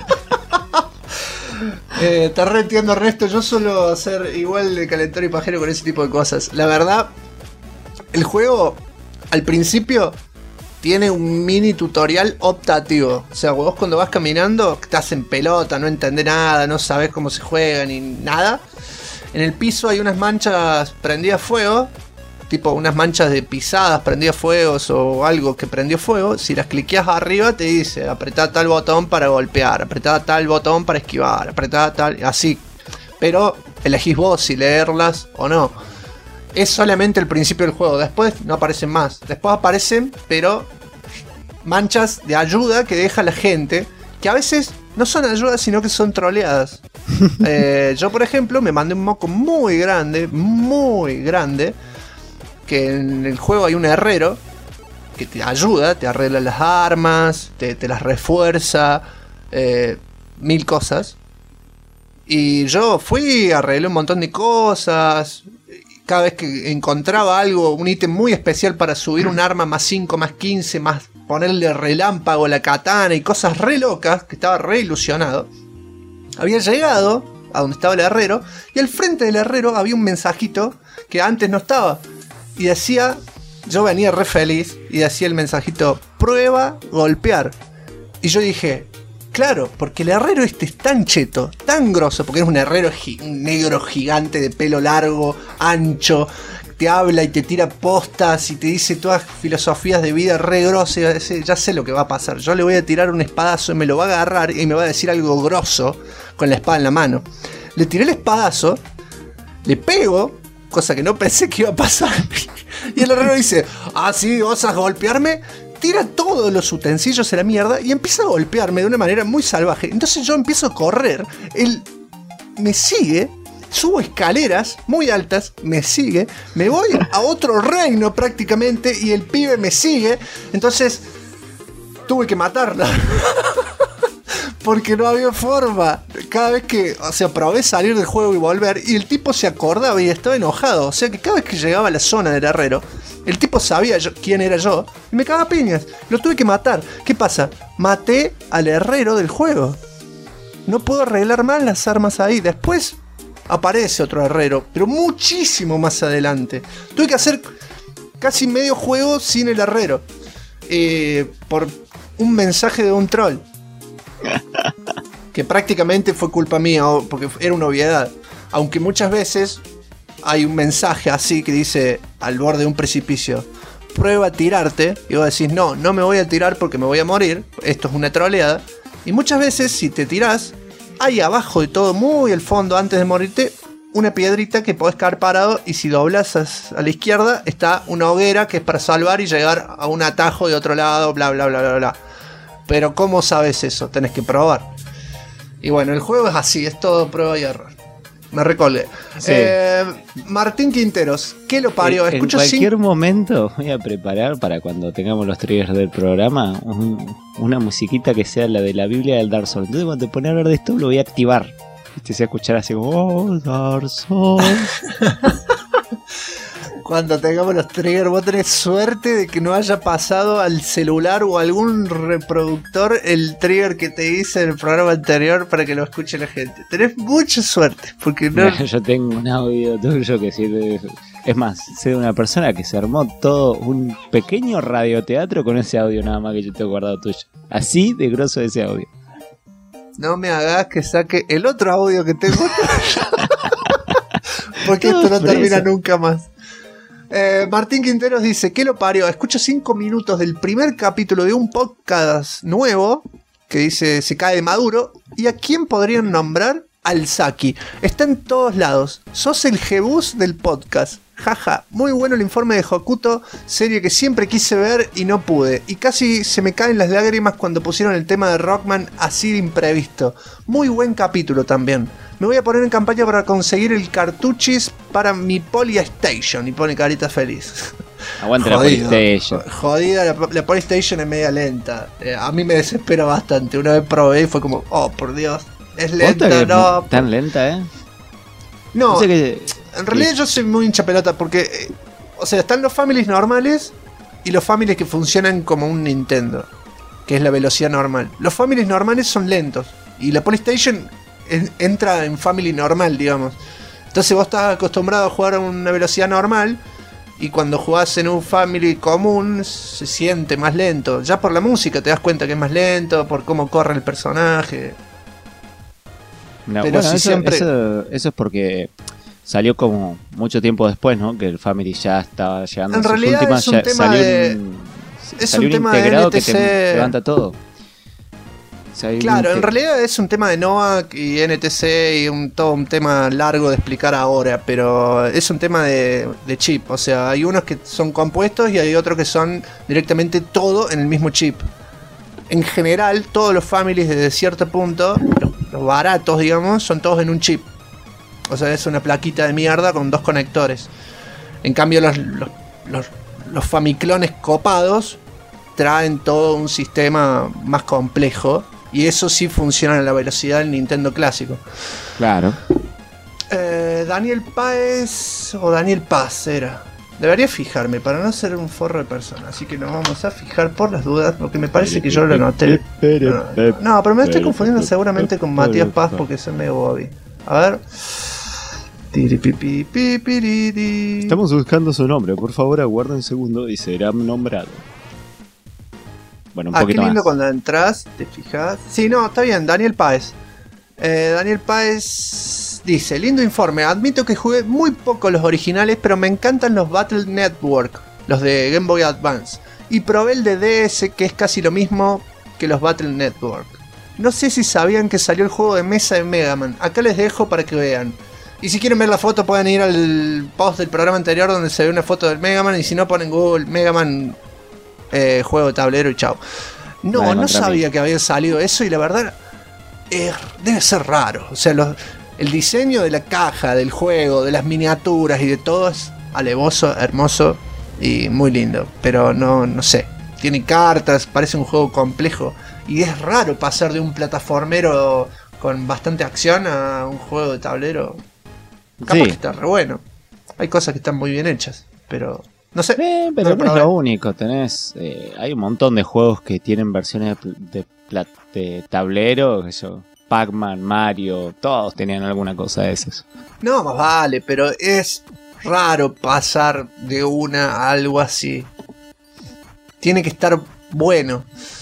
Te re entiendo, Ernesto. Yo suelo ser igual de calentón y pajero con ese tipo de cosas. La verdad, el juego al principio tiene un mini tutorial optativo. O sea, vos cuando vas caminando estás en pelota, no entendés nada, no sabés cómo se juega ni nada. En el piso hay unas manchas prendidas a fuego, tipo unas manchas de pisadas prendidas a fuego o algo que prendió fuego. Si las cliqueas arriba te dice apretá tal botón para golpear, apretá tal botón para esquivar, apretá tal, así. Pero elegís vos si leerlas o no. Es solamente el principio del juego, después no aparecen más. Después aparecen, pero manchas de ayuda que deja la gente, que a veces no son ayudas, sino que son troleadas. Yo, por ejemplo, me mandé un moco muy grande, que en el juego hay un herrero que te ayuda, te arregla las armas, te las refuerza, mil cosas. Y yo fui, arreglé un montón de cosas. Cada vez que encontraba algo, un ítem muy especial para subir un arma más 5, más 15, más ponerle relámpago a la katana y cosas re locas, que estaba re ilusionado. Había llegado a donde estaba el herrero y al frente del herrero había un mensajito que antes no estaba. Y decía, yo venía re feliz y decía el mensajito: prueba golpear. Y yo dije, claro, porque el herrero este es tan cheto, tan grosso, porque es un herrero un negro gigante de pelo largo, ancho, te habla y te tira postas y te dice todas filosofías de vida re grosas. Ya sé lo que va a pasar, yo le voy a tirar un espadazo y me lo va a agarrar y me va a decir algo grosso con la espada en la mano. Le tiré el espadazo, le pego, cosa que no pensé que iba a pasar, y el herrero dice: ah, sí, vas a golpearme. Tira todos los utensilios a la mierda y empieza a golpearme de una manera muy salvaje. Entonces yo empiezo a correr, él me sigue, subo escaleras muy altas, me sigue, me voy a otro reino prácticamente y el pibe me sigue. Entonces tuve que matarla. Porque no había forma. Cada vez que, o sea, probé salir del juego y volver, y el tipo se acordaba y estaba enojado. O sea que cada vez que llegaba a la zona del herrero, el tipo sabía quién era yo y me cagaba piñas. Lo tuve que matar. ¿Qué pasa? Maté al herrero del juego. No puedo arreglar más las armas ahí. Después aparece otro herrero, pero muchísimo más adelante. Tuve que hacer casi medio juego sin el herrero, por un mensaje de un troll. Que prácticamente fue culpa mía, porque era una obviedad. Aunque muchas veces hay un mensaje así que dice: al borde de un precipicio, prueba a tirarte. Y vos decís: no me voy a tirar porque me voy a morir. Esto es una troleada. Y muchas veces, si te tirás, hay abajo de todo, muy al fondo, antes de morirte, una piedrita que podés caer parado. Y si doblás a la izquierda, está una hoguera que es para salvar y llegar a un atajo de otro lado, bla bla bla bla bla. Pero ¿cómo sabes eso? Tenés que probar. Y bueno, el juego es así, es todo prueba y error. Me recolgué. Sí. Martín Quinteros, ¿qué lo parió? En cualquier momento voy a preparar para cuando tengamos los triggers del programa una musiquita que sea la de la Biblia del Dark Souls. Entonces cuando te pones a hablar de esto lo voy a activar. Se va a escuchar así como: oh, Dark Souls. Cuando tengamos los triggers, vos tenés suerte de que no haya pasado al celular o algún reproductor el trigger que te hice en el programa anterior para que lo escuche la gente. Tenés mucha suerte, porque no... Yo tengo un audio tuyo que sirve. Es más, sé de una persona que se armó todo un pequeño radioteatro con ese audio nada más que yo tengo guardado tuyo. Así de grosso ese audio. No me hagas que saque el otro audio que tengo. Porque esto no termina nunca más. Martín Quinteros dice: ¿qué lo parió? Escucho 5 minutos del primer capítulo de un podcast nuevo que dice Se cae de Maduro. ¿Y a quién podrían nombrar? Al Saki. Está en todos lados. Sos el jebus del podcast. Jaja, muy bueno el informe de Hokuto, serie que siempre quise ver y no pude. Y casi se me caen las lágrimas cuando pusieron el tema de Rockman así de imprevisto. Muy buen capítulo también. Me voy a poner en campaña para conseguir el cartuchis para mi Polystation. Y pone carita feliz. Aguanta la PlayStation. Jodida, la PlayStation es media lenta. A mí me desespera bastante. Una vez probé y fue como, oh por Dios, es lenta, no. Tan lenta, No, en realidad yo soy muy hincha pelota porque, o sea, están los families normales y los families que funcionan como un Nintendo, que es la velocidad normal. Los families normales son lentos y la PlayStation entra en family normal, digamos. Entonces vos estás acostumbrado a jugar a una velocidad normal y cuando jugás en un family común se siente más lento. Ya por la música te das cuenta que es más lento, por cómo corre el personaje. No, pero bueno, si eso es porque salió como mucho tiempo después, ¿no? Que el Family ya estaba llegando en a sus realidad últimas. Es un tema de... Salió un integrado que te levanta todo. Claro, en realidad es un tema de Novak y NTC y todo un tema largo de explicar ahora, pero es un tema de chip. O sea, hay unos que son compuestos y hay otros que son directamente todo en el mismo chip. En general, todos los families desde cierto punto, los baratos, digamos, son todos en un chip. O sea, es una plaquita de mierda con 2 conectores. En cambio, los famiclones copados traen todo un sistema más complejo. Y eso sí funciona a la velocidad del Nintendo clásico. Claro. Daniel Páez o Daniel Paz era. Debería fijarme para no ser un forro de persona. Así que nos vamos a fijar por las dudas. Porque me parece que yo lo anoté. No, pero me estoy confundiendo seguramente con Matías Paz porque soy medio Bobby. A ver. Estamos buscando su nombre. Por favor, aguarden un segundo y será nombrado. Bueno, un poquito qué lindo más. Cuando entras, te fijas. Sí, no, está bien, Daniel Páez. Daniel Páez dice: lindo informe, admito que jugué muy poco los originales, pero me encantan los Battle Network, los de Game Boy Advance. Y probé el de DS, que es casi lo mismo que los Battle Network. No sé si sabían que salió el juego de mesa de Mega Man. Acá les dejo para que vean. Y si quieren ver la foto pueden ir al post del programa anterior donde se ve una foto del Mega Man. Y si no, ponen Google Mega Man juego de tablero y chao. No sabía que había salido eso y la verdad debe ser raro. O sea, el diseño de la caja, del juego, de las miniaturas y de todo es alevoso, hermoso y muy lindo. Pero no sé. Tiene cartas, parece un juego complejo. Y es raro pasar de un plataformero con bastante acción a un juego de tablero. Capaz que está re bueno. Hay cosas que están muy bien hechas, pero no sé. Pero no es lo único. Tenés hay un montón de juegos que tienen versiones de tablero. Pac-Man, Mario, todos tenían alguna cosa de esas. No, más vale, pero es raro pasar de una a algo así. Tiene que estar bueno.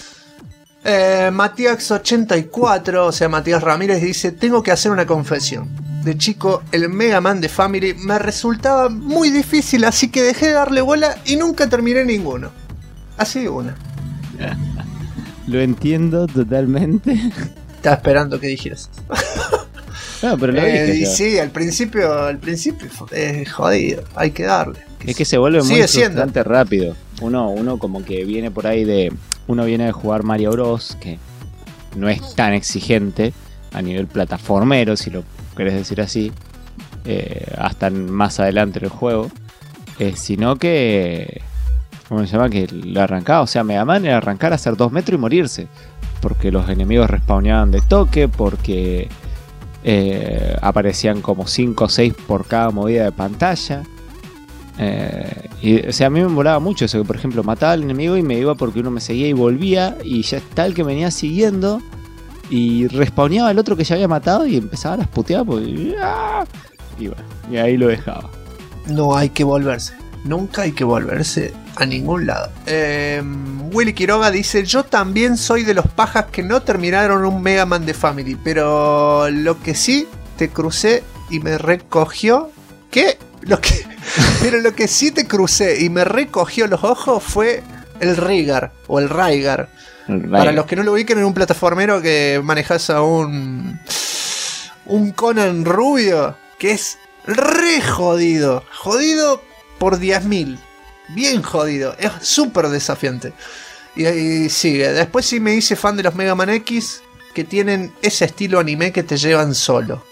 Matías84, o sea Matías Ramírez, dice: tengo que hacer una confesión. De chico el Mega Man de Family me resultaba muy difícil, así que dejé de darle bola y nunca terminé ninguno. Así de una. Lo entiendo totalmente. Estaba esperando que dijeras. No, pero lo dije y sí, al principio es jodido, hay que darle. Es que se vuelve muy frustrante rápido. Uno como que viene por ahí uno viene de jugar Mario Bros, que no es tan exigente a nivel plataformero, si lo querés decir así, hasta más adelante en el juego, sino que, ¿cómo se llama? Que lo arrancaba, o sea, Mega Man era arrancar a hacer 2 metros y morirse, porque los enemigos respawneaban de toque, porque aparecían como 5 o 6 por cada movida de pantalla. O sea, a mí me molaba mucho eso, que por ejemplo mataba al enemigo y me iba porque uno me seguía y volvía, y ya está el que me venía siguiendo y respawneaba al otro que ya había matado y empezaba a las puteadas y bueno, y ahí lo dejaba. No hay que volverse. Nunca hay que volverse a ningún lado. Willy Quiroga dice: yo también soy de los pajas que no terminaron un Mega Man de Family, pero lo que sí te crucé y me recogió. ¿Qué? Pero lo que sí te crucé y me recogió los ojos fue el Rygar o el Rygar. Para los que no lo ubiquen, en un plataformero que manejas a un Conan rubio que es re jodido. Jodido por 10.000. Bien jodido. Es súper desafiante. Y sigue. Después sí me hice fan de los Mega Man X, que tienen ese estilo anime que te llevan solo.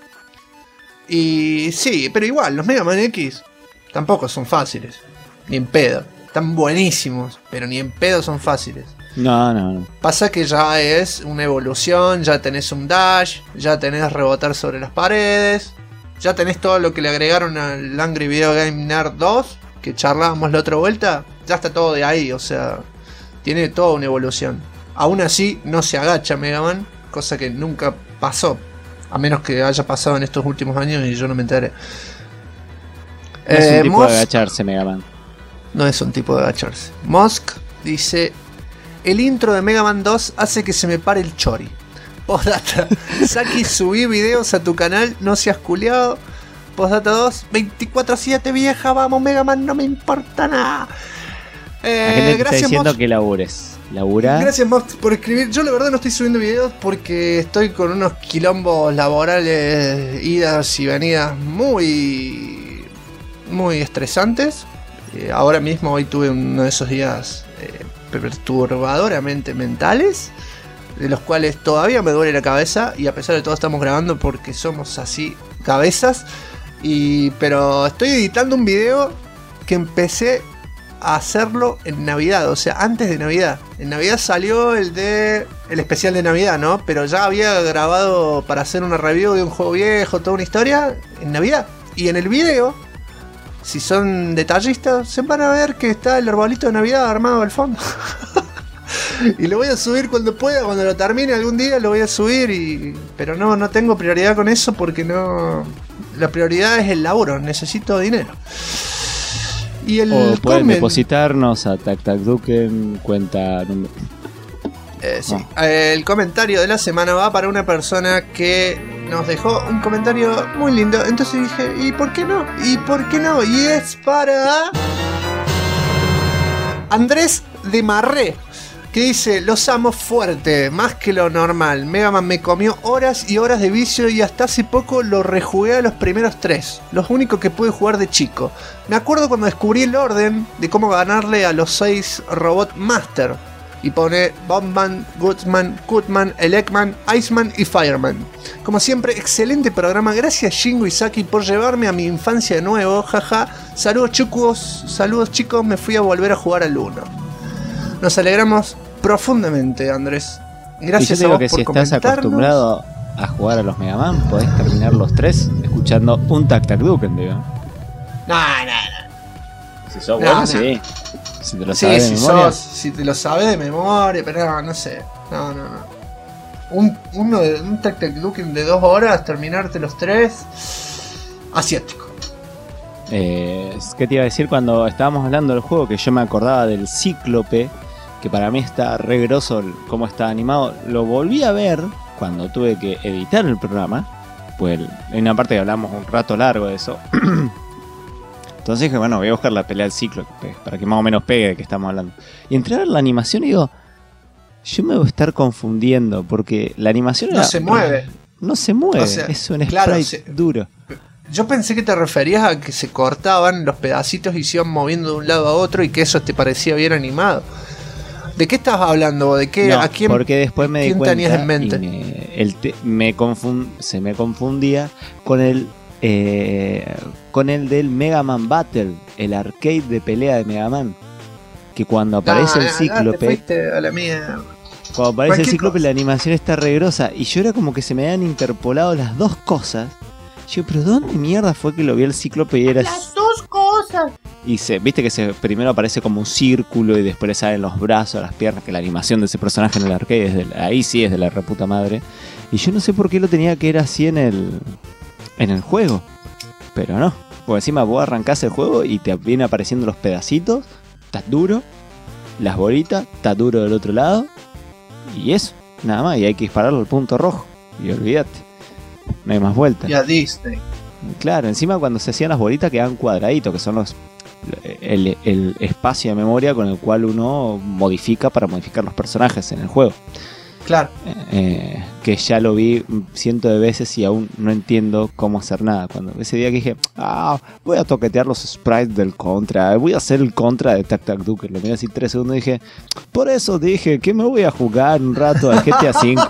Y sí, pero igual, los Mega Man X tampoco son fáciles. Ni en pedo. Están buenísimos, pero ni en pedo son fáciles. No. Pasa que ya es una evolución, ya tenés un dash, ya tenés rebotar sobre las paredes, ya tenés todo lo que le agregaron al Angry Video Game Nerd 2, que charlábamos la otra vuelta, ya está todo de ahí, o sea, tiene toda una evolución. Aún así, no se agacha Mega Man, cosa que nunca pasó, a menos que haya pasado en estos últimos años y yo no me enteré. No es un tipo de agacharse, Mega Man. No es un tipo de agacharse. Mosk dice: el intro de Mega Man 2 hace que se me pare el chori. Postdata: Saki, subí videos a tu canal, no seas culiado. Postdata 2: 24/7 vieja, vamos Mega Man, no me importa nada. La gente te gracias, está diciendo Mosk. que labures. Labura. Gracias, Mosk, por escribir. Yo la verdad no estoy subiendo videos porque estoy con unos quilombos laborales, idas y venidas muy estresantes. Ahora mismo, hoy tuve uno de esos días perturbadoramente mentales, de los cuales todavía me duele la cabeza, y a pesar de todo estamos grabando porque somos así cabezas. Pero estoy editando un video que empecé a hacerlo en Navidad, o sea, antes de Navidad. En Navidad salió el especial de Navidad, ¿no? Pero ya había grabado para hacer una review de un juego viejo, toda una historia, en Navidad. Y en el video, si son detallistas, se van a ver que está el arbolito de Navidad armado al fondo. Y lo voy a subir cuando pueda, cuando lo termine algún día lo voy a subir. Pero no tengo prioridad con eso porque no. La prioridad es el laburo, necesito dinero. Y el pueden depositarnos a TacTacDuken, cuenta número. Sí. El comentario de la semana va para una persona que nos dejó un comentario muy lindo. Entonces dije, ¿y por qué no? ¿Y por qué no? Y es para Andrés de Marré, que dice: los amo fuerte, más que lo normal. Mega Man me comió horas y horas de vicio y hasta hace poco lo rejugué a los primeros 3, los únicos que pude jugar de chico. Me acuerdo cuando descubrí el orden de cómo ganarle a los 6 Robot Master y pone Bombman, Goodsman, Cutman, Elecman, Iceman y Fireman. Como siempre, excelente programa. Gracias Shingo y Saki por llevarme a mi infancia de nuevo. Jaja. Saludos chicos, me fui a volver a jugar al 1. Nos alegramos profundamente, Andrés. Gracias y yo a vos que por si estás acostumbrado a jugar a los Mega Man, podés terminar los 3 escuchando un TacTacDuken, digo. No. Si sos bueno, sí. Si te lo sabes de memoria. Si te lo sabes de memoria, pero no sé. No. Un TacTacDuken de 2 horas, terminarte los 3. Asiático. ¿Qué te iba a decir cuando estábamos hablando del juego? Que yo me acordaba del Cíclope, que para mí está re groso cómo está animado. Lo volví a ver cuando tuve que editar el programa, pues hay una parte que hablamos un rato largo de eso. Entonces dije, bueno, voy a buscar la pelea del Cíclope para que más o menos pegue de que estamos hablando. Y entré a ver la animación y digo, yo me voy a estar confundiendo porque la animación no se mueve. No se mueve, o sea, es un sprite duro. Yo pensé que te referías a que se cortaban los pedacitos y se iban moviendo de un lado a otro y que eso te parecía bien animado. ¿De qué estabas hablando? ¿De qué? No, ¿A quién? Porque después me di cuenta tenías en mente? Se me confundía con el del Mega Man Battle, el arcade de pelea de Mega Man. Que cuando aparece el Cíclope, te fuiste a la mía. Cuando aparece el Cíclope, la animación está re grosa. Y yo era como que se me habían interpolado las dos cosas. Yo, pero ¿dónde mierda fue que lo vi el Cíclope y era las dos cosas? Y viste que primero aparece como un círculo y después le salen los brazos, las piernas, que la animación de ese personaje en el arcade ahí sí es de la reputa madre. Y yo no sé por qué lo tenía que ir así en el juego. Pero no, porque encima vos arrancás el juego y te vienen apareciendo los pedacitos, estás duro, las bolitas, estás duro del otro lado. Y eso, nada más, y hay que dispararlo al punto rojo. Y olvídate, no hay más vuelta. Y a Disney. Claro, encima cuando se hacían las bolitas quedaban cuadraditos, que son el espacio de memoria con el cual uno modifica para modificar los personajes en el juego. Claro. Que ya lo vi cientos de veces y aún no entiendo cómo hacer nada. Cuando ese día que dije, voy a toquetear los sprites del Contra, voy a hacer el Contra de Tac Tac Duke, lo miré así 3 segundos y dije, por eso dije que me voy a jugar un rato al GTA V.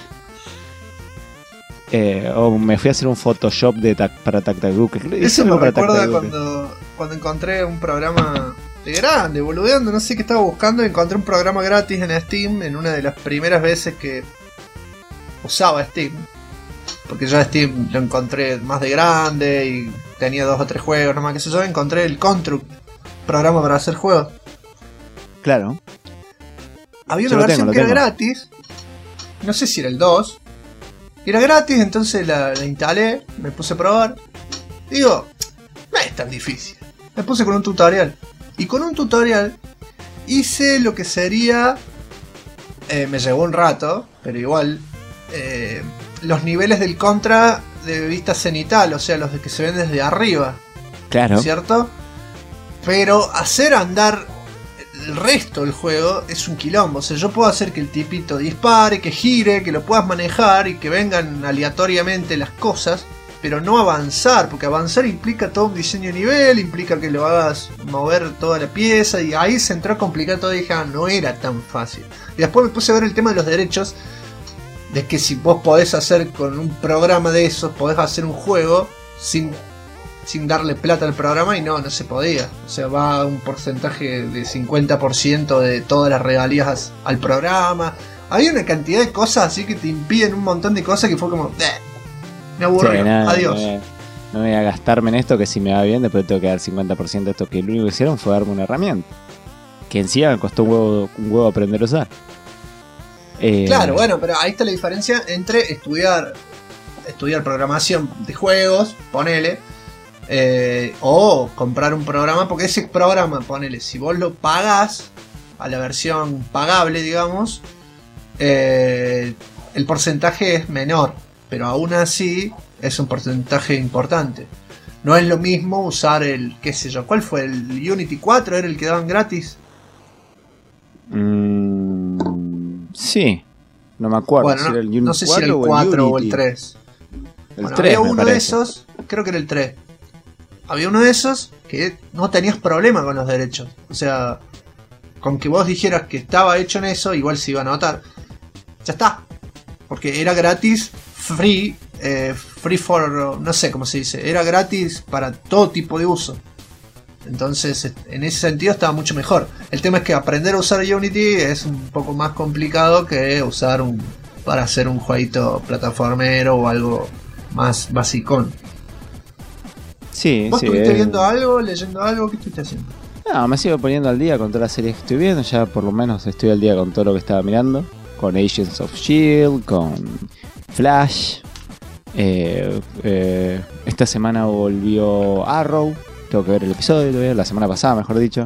O me fui a hacer un Photoshop para Tac Tac Duke. Eso me recuerda cuando encontré un programa de grande, boludeando, no sé qué estaba buscando, encontré un programa gratis en Steam en una de las primeras veces que usaba Steam. Porque yo Steam lo encontré más de grande y tenía 2 o 3 juegos, nomás que sé yo, encontré el Construct, programa para hacer juegos. Claro. Había una versión que era gratis, no sé si era el 2. Era gratis, entonces la instalé, me puse a probar. Digo, no es tan difícil. Me puse con un tutorial. Y con un tutorial hice lo que sería... me llevó un rato, pero igual... los niveles del Contra de vista cenital, o sea, los de que se ven desde arriba. Claro. ¿Cierto? Pero hacer andar el resto del juego es un quilombo. O sea, yo puedo hacer que el tipito dispare, que gire, que lo puedas manejar y que vengan aleatoriamente las cosas, pero no avanzar, porque avanzar implica todo un diseño de nivel, implica que lo hagas mover toda la pieza, y ahí se entró a complicar todo y dije, no era tan fácil. Y después me puse a ver el tema de los derechos, de que si vos podés hacer con un programa de esos, podés hacer un juego sin darle plata al programa, y no se podía. O sea, va un porcentaje de 50% de todas las regalías al programa. Había una cantidad de cosas así que te impiden un montón de cosas que fue como... me aburrió, adiós. No voy a gastarme en esto, que si me va bien después tengo que dar 50% de esto, que lo único que hicieron fue darme una herramienta. Que encima me costó un huevo aprender a usar. Claro, bueno, pero ahí está la diferencia entre estudiar programación de juegos, ponele, o comprar un programa, porque ese programa, ponele, si vos lo pagás a la versión pagable, digamos, el porcentaje es menor, pero aún así es un porcentaje importante. No es lo mismo usar el, qué sé yo, ¿cuál fue? ¿El Unity 4 era el que daban gratis? Sí, no me acuerdo. Bueno, si era el Unity no sé si era el 4 o el 3. El bueno, 3 había uno de esos, creo que era el 3. Había uno de esos que no tenías problema con los derechos. O sea, con que vos dijeras que estaba hecho en eso, igual se iba a notar. Ya está. Porque era gratis, free for, no sé cómo se dice. Era gratis para todo tipo de uso. Entonces, en ese sentido estaba mucho mejor. El tema es que aprender a usar Unity es un poco más complicado que usar para hacer un jueguito plataformero o algo más basicón. Sí, ¿Vos sí, estuviste viendo algo, leyendo algo? ¿Qué estuviste haciendo? No, me sigo poniendo al día con todas las series que estoy viendo. Ya por lo menos estoy al día con todo lo que estaba mirando. Con Agents of S.H.I.E.L.D., con Flash. Esta semana volvió Arrow. Tengo que ver el episodio todavía, la semana pasada, mejor dicho.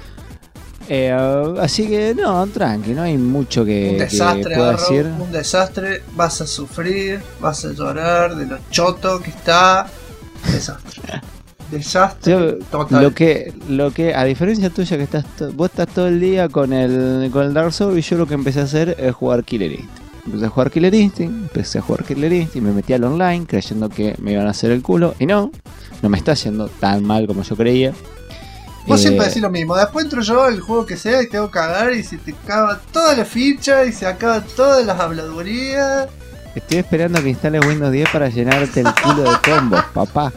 Así que no, tranqui, no hay mucho que pueda decir. Un desastre, vas a sufrir, vas a llorar de lo choto que está. Desastre. Desastre total. Lo que a diferencia tuya, que vos estás todo el día con el Dark Souls, y yo lo que empecé a hacer es jugar Killer Instinct. Empecé a jugar Killer Instinct, me metí al online creyendo que me iban a hacer el culo, y no me está yendo tan mal como yo creía. Vos siempre decís lo mismo, después entro yo al juego que sea y tengo que cagar y se te acaba toda la ficha y se acaban todas las habladurías. Estoy esperando que instales Windows 10 para llenarte el culo de combos, papá.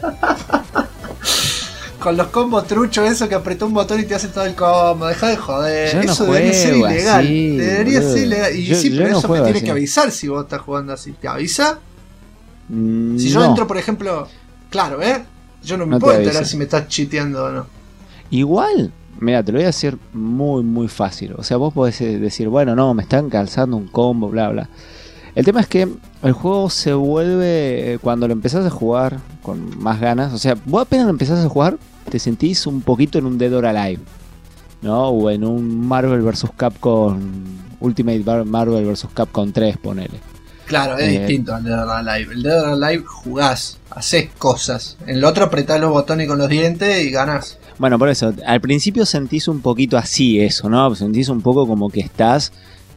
Con los combos truchos, eso que apretó un botón y te hace todo el combo, deja de joder. Yo no eso debería ser ilegal. Así, debería ser ilegal. Y sí, pero no eso me tiene así. que avisar si vos estás jugando así. ¿Te avisa? Si yo no. entro, por ejemplo, claro, yo no me No puedo te enterar avisa. si me estás chiteando o no. Igual, mira, te lo voy a decir muy muy fácil. O sea, vos podés decir, bueno, no, me están calzando un combo, bla bla. El tema es que el juego se vuelve, cuando lo empezás a jugar con más ganas, o sea, vos apenas lo empezás a jugar, te sentís un poquito en un Dead or Alive, ¿no? O en un Marvel vs. Capcom, Ultimate Marvel vs. Capcom 3, ponele. Claro, es distinto al Dead or Alive. El Dead or Alive jugás, haces cosas. En el otro apretás los botones con los dientes y ganás. Bueno, por eso, al principio sentís un poquito así eso, ¿no? Sentís un poco como que estás...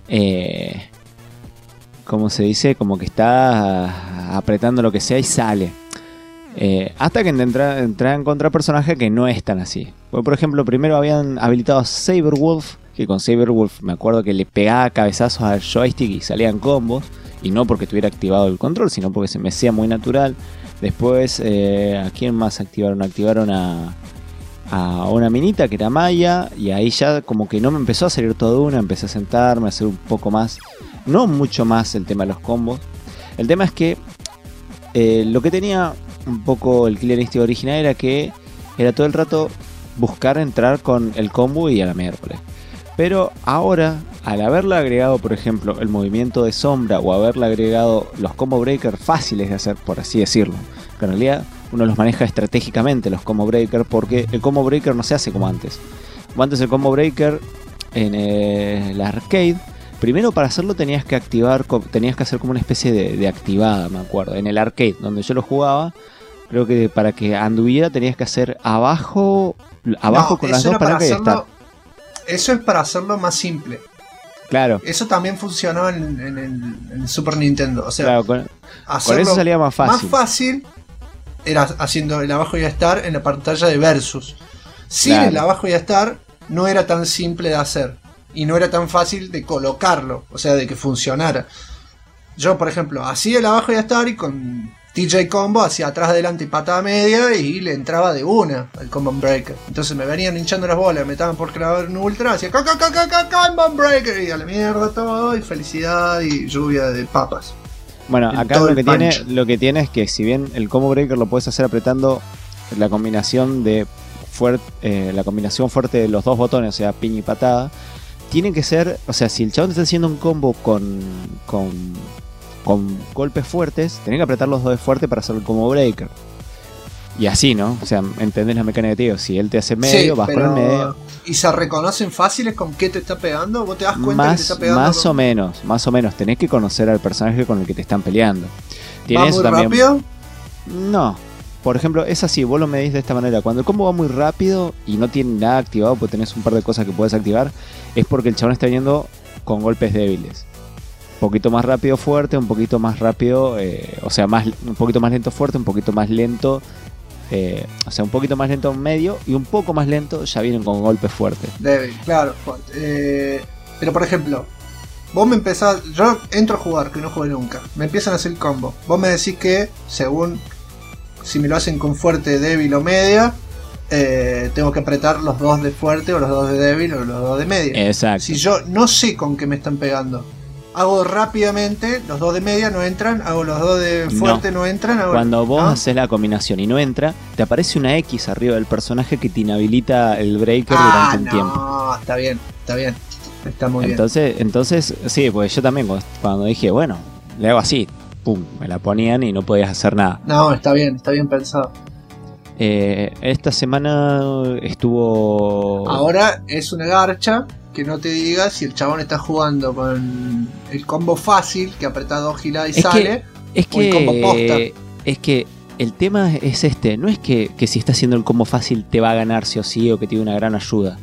¿cómo se dice? Como que estás apretando lo que sea y sale. Hasta que entra en contra personajes que no es tan así. Por ejemplo, primero habían habilitado a Saberwolf, que con Saberwolf me acuerdo que le pegaba cabezazos al joystick y salían combos. Y no porque tuviera activado el control, sino porque se me hacía muy natural. Después, ¿a quién más activaron? Activaron a una minita que era Maya. Y ahí ya como que no me empezó a salir todo una. Empecé a sentarme, a hacer un poco más. No mucho más el tema de los combos. El tema es que lo que tenía un poco el Killer Instinct original era que era todo el rato buscar entrar con el combo y a la miércoles. Pero ahora, al haberle agregado, por ejemplo, el movimiento de sombra o haberle agregado los combo breakers fáciles de hacer, por así decirlo, que en realidad uno los maneja estratégicamente los combo breakers, porque el combo breaker no se hace como antes. Como antes el combo breaker en el arcade, primero para hacerlo tenías que hacer como una especie de activada, me acuerdo. En el arcade, donde yo lo jugaba, creo que para que anduviera tenías que hacer abajo con las dos palancas y estar. Eso es para hacerlo más simple. Claro. Eso también funcionaba en el Super Nintendo. O sea, claro, con eso salía más fácil. Más fácil era haciendo el abajo y a estar en la pantalla de versus. Sin claro. el abajo y a estar no era tan simple de hacer. Y no era tan fácil de colocarlo. O sea, de que funcionara. Yo, por ejemplo, hacía el abajo y a estar y con TJ Combo hacia atrás, adelante y patada media y le entraba de una al Combo Breaker. Entonces me venían hinchando las bolas, me estaban por clavar un ultra, hacía Combo Breaker y a la mierda todo, y felicidad y lluvia de papas. Bueno, acá lo que tiene es que si bien el Combo Breaker lo puedes hacer apretando la combinación fuerte de los dos botones, o sea, piña y patada, tiene que ser, o sea, si el chabón está haciendo un combo con golpes fuertes, tenés que apretar los dos de fuerte para hacer el combo breaker. Y así, ¿no? O sea, entendés la mecánica de tío. Si él te hace medio, sí, vas con el medio. ¿Y se reconocen fáciles con qué te está pegando? ¿Vos te das cuenta que te está pegando? Más o menos. Tenés que conocer al personaje con el que te están peleando. ¿Va muy rápido? No. Por ejemplo, es así, vos lo medís de esta manera. Cuando el combo va muy rápido y no tiene nada activado, pues tenés un par de cosas que puedes activar, es porque el chabón está yendo con golpes débiles. Un poquito más rápido fuerte, un poquito más rápido, o sea, un poquito más lento fuerte, un poquito más lento, o sea, un poquito más lento medio y un poco más lento ya vienen con golpes fuertes. Débil, claro. Pero por ejemplo, vos me empezás, yo entro a jugar, que no jugué nunca, me empiezan a hacer el combo. Vos me decís que, según si me lo hacen con fuerte, débil o media, tengo que apretar los dos de fuerte o los dos de débil o los dos de media. Exacto. Si yo no sé con qué me están pegando, hago rápidamente, los dos de media no entran, hago los dos de fuerte no entran. Cuando vos haces la combinación y no entra, te aparece una X arriba del personaje que te inhabilita el breaker durante un tiempo. No, está bien. Está muy bien. Entonces, sí, pues yo también cuando dije, bueno, le hago así, pum, me la ponían y no podías hacer nada. No, está bien pensado. Esta semana estuvo... Ahora es una garcha que no te diga si el chabón está jugando con el combo fácil, que apretás dos giladas y sale, o el combo posta. Es que el tema es este, no es que si está haciendo el combo fácil te va a ganar sí o sí, o que tiene una gran ayuda.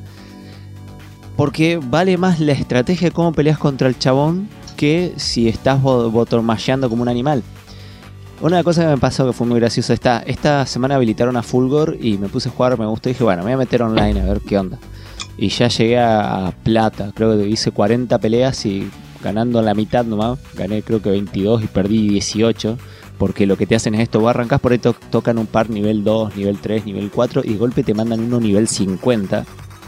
Porque vale más la estrategia de cómo peleas contra el chabón que si estás botormasheando como un animal. Una cosa que me pasó que fue muy graciosa, esta semana habilitaron a Fulgor y me puse a jugar, me gustó y dije, bueno, me voy a meter online a ver qué onda. Y ya llegué a plata, creo que hice 40 peleas y ganando la mitad nomás, gané creo que 22 y perdí 18. Porque lo que te hacen es esto, vos arrancás por ahí, tocan un par nivel 2, nivel 3, nivel 4 y de golpe te mandan uno nivel 50.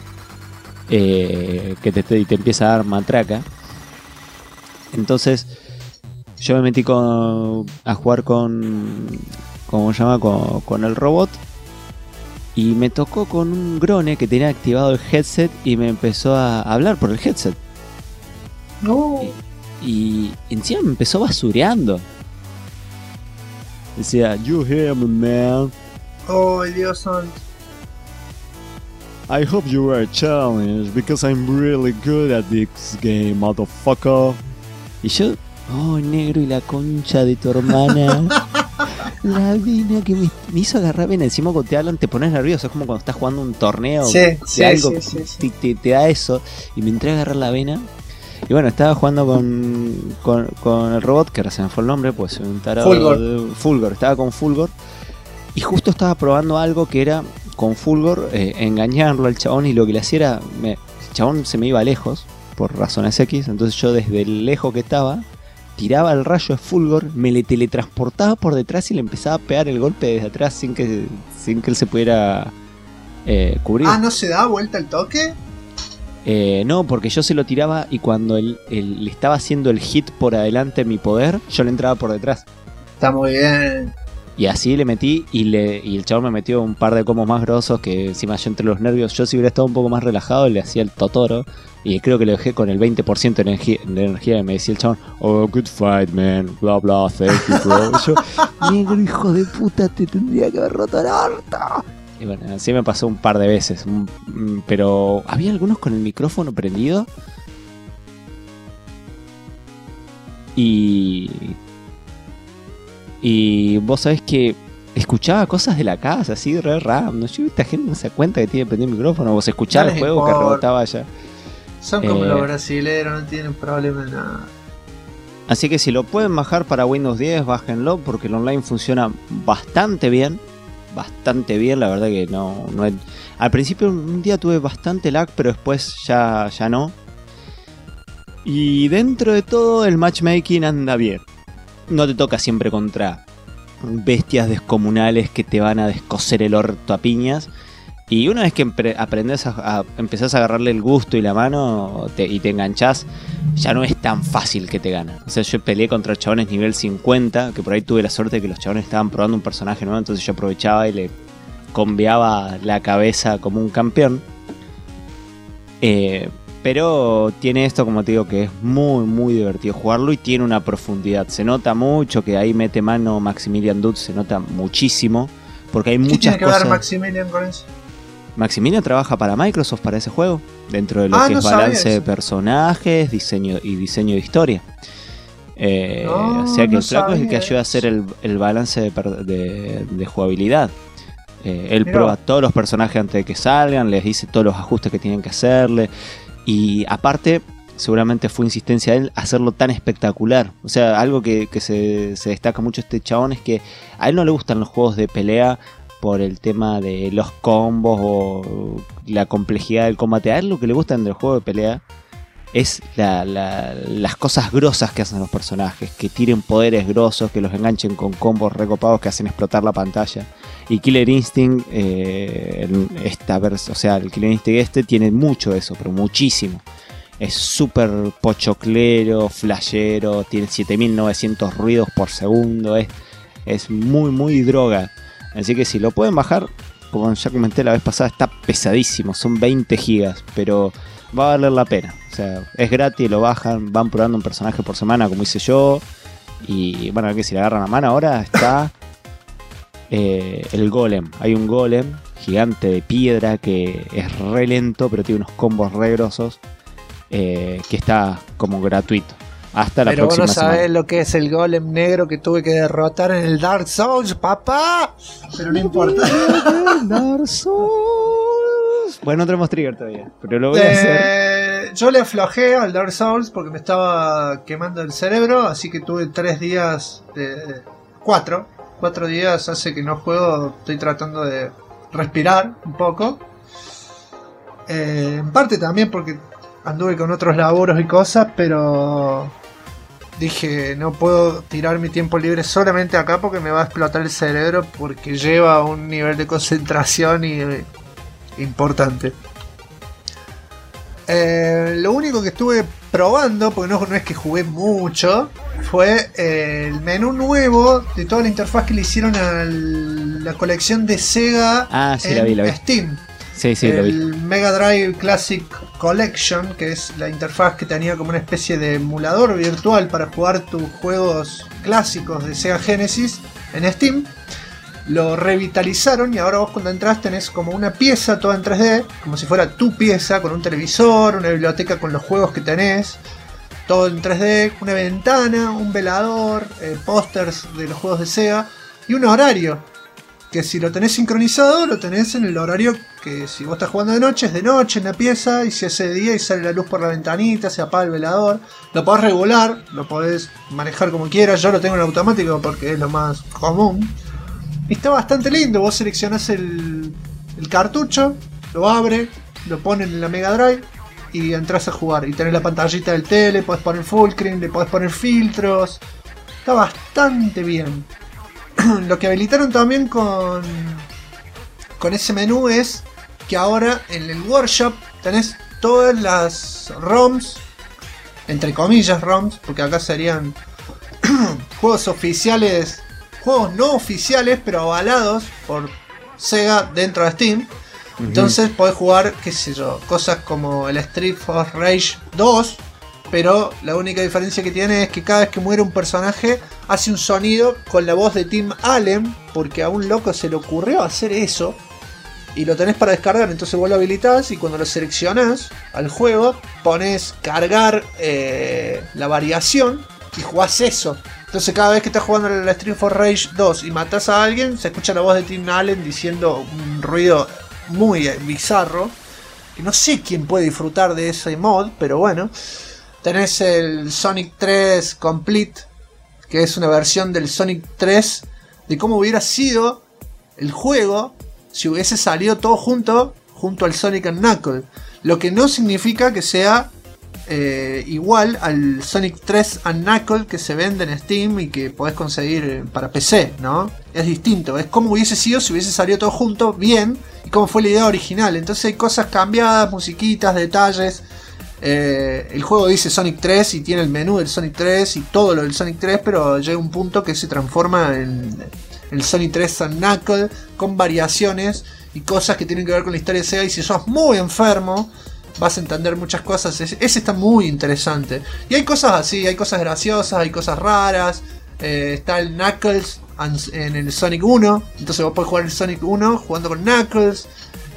Que te empieza a dar matraca. Entonces yo me metí a jugar con ¿cómo se llama? Con el robot. Y me tocó con un grone que tenía activado el headset y me empezó a hablar por el headset. No. Y encima me empezó basureando. Decía, "You hear me, man. Oh, Dios santo. I hope you are challenged because I'm really good at this game, motherfucker." Y yo, "Oh, negro, y la concha de tu hermana." La vena que me hizo agarrar vena. Encima cuando te hablan te pones nervioso. Es como cuando estás jugando un torneo de algo. Te da eso. Y me entré a agarrar la vena. Y bueno, estaba jugando con el robot, que ahora se me fue el nombre, pues un tarado. Fulgor. Estaba con Fulgor. Y justo estaba probando algo que era con Fulgor, engañarlo al chabón. Y lo que le hacía era, el chabón se me iba lejos, por razones X. Entonces yo desde el lejos que estaba, tiraba el rayo de Fulgor, me le teletransportaba por detrás y le empezaba a pegar el golpe desde atrás sin que él se pudiera cubrir. Ah, ¿no se da vuelta el toque? No, porque yo se lo tiraba y cuando él le estaba haciendo el hit por adelante mi poder, yo le entraba por detrás. Está muy bien. Y así le metí y el chabón me metió un par de combos más grosos que encima yo entre los nervios, yo si hubiera estado un poco más relajado le hacía el Totoro y creo que lo dejé con el 20% de energía y me decía el chabón, "Oh, good fight, man, bla bla, thank you, bro." Y yo, "Negro, hijo de puta, te tendría que haber roto el orto." Y bueno, así me pasó un par de veces, pero había algunos con el micrófono prendido y vos sabés que escuchaba cosas de la casa, así re random. Yo, esta gente no se da cuenta que tiene prendido el micrófono. Vos escuchaba el juego que rebotaba allá. Son como los brasileros, no tienen problema en nada. Así que si lo pueden bajar para Windows 10, bájenlo, porque el online funciona bastante bien. Bastante bien, la verdad que no es... Al principio un día tuve bastante lag, pero después ya no. Y dentro de todo el matchmaking anda bien. No te toca siempre contra bestias descomunales que te van a descoser el orto a piñas. Y una vez que empezás a agarrarle el gusto y la mano y te enganchás, ya no es tan fácil que te ganan. O sea, yo peleé contra chabones nivel 50, que por ahí tuve la suerte de que los chabones estaban probando un personaje nuevo, entonces yo aprovechaba y le combeaba la cabeza como un campeón. Pero tiene esto, como te digo, que es muy muy divertido jugarlo y tiene una profundidad. Se nota mucho que ahí mete mano Maximilian Dodd, se nota muchísimo, porque hay muchas cosas. ¿Qué tiene que ver Maximilian con eso? Maximilian trabaja para Microsoft para ese juego, dentro de lo que es balance de personajes, diseño de historia. O sea que el flaco es el que ayuda a hacer el balance de jugabilidad. Él prueba todos los personajes antes de que salgan, les dice todos los ajustes que tienen que hacerle. Y aparte, seguramente fue insistencia de él hacerlo tan espectacular. O sea, algo que se destaca mucho este chabón es que a él no le gustan los juegos de pelea por el tema de los combos o la complejidad del combate. A él lo que le gusta en el juego de pelea es las cosas grosas que hacen los personajes, que tiren poderes grosos, que los enganchen con combos recopados que hacen explotar la pantalla. Y Killer Instinct, el Killer Instinct tiene mucho de eso, pero muchísimo. Es súper pochoclero, flashero, tiene 7900 ruidos por segundo, es muy muy droga. Así que si lo pueden bajar, como ya comenté la vez pasada, está pesadísimo, son 20 gigas, pero va a valer la pena. O sea, es gratis, lo bajan, van probando un personaje por semana como hice yo. Y bueno, que si le agarran la mano ahora está el golem. Hay un golem gigante de piedra que es re lento, pero tiene unos combos re grosos, que está como gratuito. Hasta la próxima semana. Pero vos no sabés lo que es el golem negro que tuve que derrotar en el Dark Souls, papá. Pero no importa. Dark Souls. Bueno, no tenemos trigger todavía, pero lo voy a hacer. Yo le aflojé al Dark Souls porque me estaba quemando el cerebro, así que tuve 3 días, 4 días hace que no juego. Estoy tratando de respirar un poco. En parte también porque anduve con otros laburos y cosas, pero dije, no puedo tirar mi tiempo libre solamente acá porque me va a explotar el cerebro, porque lleva un nivel de concentración importante. Lo único que estuve probando, porque no es que jugué mucho, fue el menú nuevo de toda la interfaz que le hicieron a la colección de Sega Sí, en la vi. Steam. Sí, lo vi. El Mega Drive Classic Collection, que es la interfaz que tenía como una especie de emulador virtual para jugar tus juegos clásicos de Sega Genesis en Steam. Lo revitalizaron y ahora vos cuando entras tenés como una pieza toda en 3D, como si fuera tu pieza, con un televisor, una biblioteca con los juegos que tenés, todo en 3D, una ventana, un velador, pósters de los juegos de Sega y un horario, que si lo tenés sincronizado lo tenés en el horario que si vos estás jugando de noche es de noche en la pieza, y si es de día y sale la luz por la ventanita, se apaga el velador, lo podés regular, lo podés manejar como quieras. Yo lo tengo en automático porque es lo más común. Y está bastante lindo, vos seleccionás el cartucho, lo abre, lo pones en la Mega Drive y entras a jugar. Y tenés la pantallita del tele, podés poner full screen, le podés poner filtros. Está bastante bien. Lo que habilitaron también con ese menú es que ahora en el workshop tenés todas las ROMs, entre comillas ROMs, porque acá serían juegos oficiales, juegos no oficiales, pero avalados por Sega dentro de Steam. Entonces podés jugar, qué sé yo, cosas como el Street of Rage 2, pero la única diferencia que tiene es que cada vez que muere un personaje hace un sonido con la voz de Tim Allen, porque a un loco se le ocurrió hacer eso. Y lo tenés para descargar, entonces vos lo habilitás y cuando lo seleccionás al juego, pones cargar la variación y jugás eso. Entonces cada vez que estás jugando el Street of Rage 2 y matás a alguien, se escucha la voz de Tim Allen diciendo un ruido muy bizarro, que no sé quién puede disfrutar de ese mod, pero bueno. Tenés el Sonic 3 Complete, que es una versión del Sonic 3 de cómo hubiera sido el juego si hubiese salido todo junto al Sonic and Knuckles. Lo que no significa que sea igual al Sonic 3 and Knuckles que se vende en Steam y que podés conseguir para PC, ¿no? Es distinto, es como hubiese sido si hubiese salido todo junto bien y como fue la idea original. Entonces hay cosas cambiadas, musiquitas, detalles. El juego dice Sonic 3 y tiene el menú del Sonic 3 y todo lo del Sonic 3, pero llega un punto que se transforma en el Sonic 3 and Knuckles con variaciones y cosas que tienen que ver con la historia de Sega, y si sos muy enfermo vas a entender muchas cosas. Ese está muy interesante. Y hay cosas así, hay cosas graciosas, hay cosas raras. Está el Knuckles en el Sonic 1. Entonces vos podés jugar el Sonic 1 jugando con Knuckles.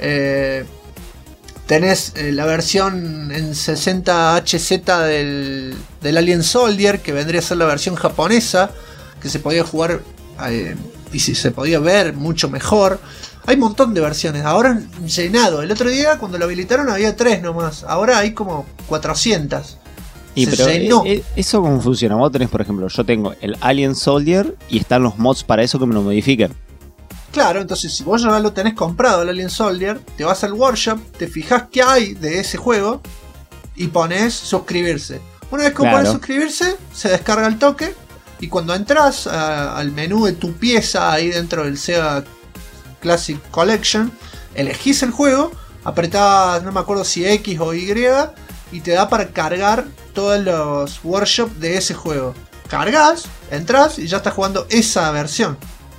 Tenés la versión en 60HZ del Alien Soldier, que vendría a ser la versión japonesa, que se podía jugar y se podía ver mucho mejor. Hay un montón de versiones, ahora han llenado. El otro día cuando lo habilitaron había 3 nomás, ahora hay como 400. Y se pero llenó. ¿Eso cómo funciona? Vos tenés, por ejemplo, yo tengo el Alien Soldier y están los mods para eso que me lo modifiquen. Claro, entonces si vos ya lo tenés comprado el Alien Soldier, te vas al workshop, te fijás qué hay de ese juego y pones suscribirse. Una vez que pones suscribirse, se descarga el toque, y cuando entras al menú de tu pieza ahí dentro del Sega Classic Collection, elegís el juego, apretás, no me acuerdo si X o Y, y te da para cargar todos los workshops de ese juego. Cargas, entras y ya estás jugando esa versión.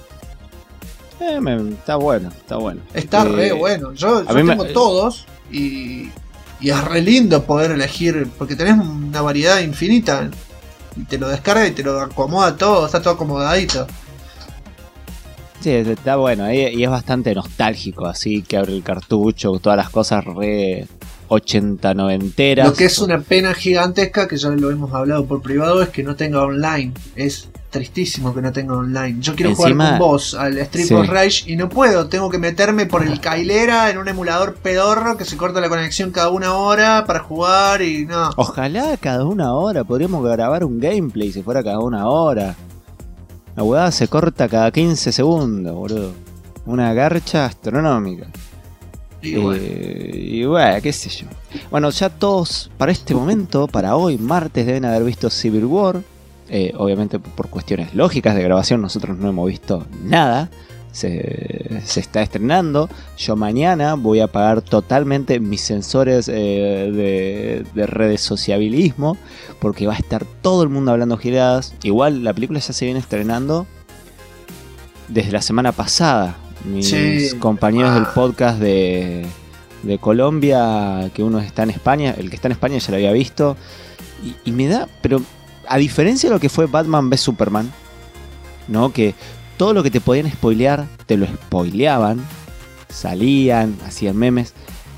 Está bueno, está bueno. Está re bueno. Yo tengo todos y es re lindo poder elegir, porque tenés una variedad infinita. Y te lo descarga y te lo acomoda todo, está todo acomodadito. Sí, está bueno, y es bastante nostálgico, así que abre el cartucho, todas las cosas re 80, 90eras. Lo que es una pena gigantesca, que ya lo hemos hablado por privado, es que no tenga online. Es tristísimo que no tenga online. Yo quiero jugar con vos al Street of Rage y no puedo, tengo que meterme por el Cailera en un emulador pedorro que se corta la conexión cada 1 hora para jugar y no. Ojalá cada 1 hora, podríamos grabar un gameplay si fuera cada 1 hora. La huevada se corta cada 15 segundos, boludo. Una garcha astronómica. Y bueno, qué sé yo. Bueno, ya todos para este momento, para hoy, martes, deben haber visto Civil War. Obviamente por cuestiones lógicas de grabación nosotros no hemos visto nada. se está estrenando. Yo mañana voy a apagar totalmente mis sensores de redes sociabilismo, porque va a estar todo el mundo hablando giladas. Igual la película ya se viene estrenando desde la semana pasada. Mis compañeros del podcast de Colombia, que uno está en España, el que está en España ya lo había visto, y me da, pero a diferencia de lo que fue Batman v Superman, ¿no? Que todo lo que te podían spoilear, te lo spoileaban, salían, hacían memes,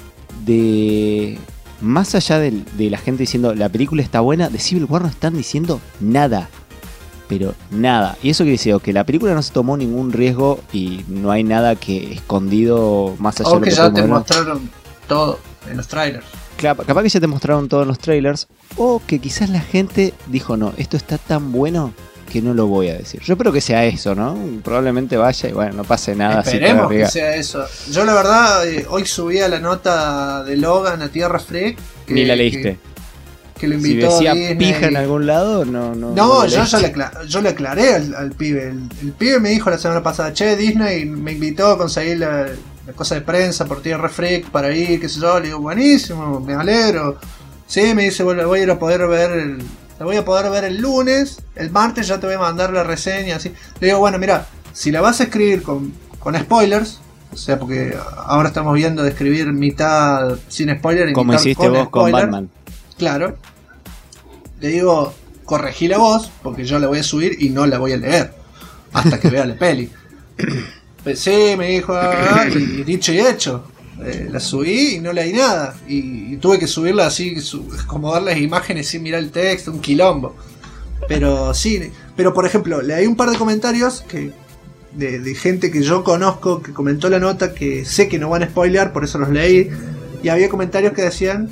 de más allá de la gente diciendo la película está buena, de Civil War no están diciendo nada, pero nada. Y eso quiere decir que la película no se tomó ningún riesgo y no hay nada que escondido más allá de lo que ya te mostraron todo en los trailers. Claro, capaz que ya te mostraron todo en los trailers, o que quizás la gente dijo, no, esto está tan bueno que no lo voy a decir. Yo espero que sea eso, ¿no? Probablemente vaya y bueno, no pase nada. Esperemos que sea eso. Yo la verdad, hoy subía la nota de Logan a Tierra Freak. Ni la leíste. Que lo invitó si decía Disney. Pija en algún lado, no yo le aclaré al pibe. El pibe me dijo la semana pasada, che, Disney me invitó a conseguir la cosa de prensa por Tierra Freak para ir, qué sé yo. Le digo, buenísimo, me alegro. Sí, me dice, bueno, la voy a ir a poder ver la voy a poder ver el lunes, el martes ya te voy a mandar la reseña, así. Le digo, bueno, mira, si la vas a escribir con spoilers, o sea, porque ahora estamos viendo de escribir mitad sin spoiler y como mitad hiciste con vos spoiler, con Batman. Claro. Le digo, corregí la voz, porque yo la voy a subir y no la voy a leer hasta que vea la peli. Pues sí, me dijo, y dicho y hecho. La subí y no leí nada. Y tuve que subirla así, acomodar las imágenes sin mirar el texto, un quilombo. Pero sí, pero por ejemplo, leí un par de comentarios de gente que yo conozco que comentó la nota, que sé que no van a spoilear, por eso los leí. Y había comentarios que decían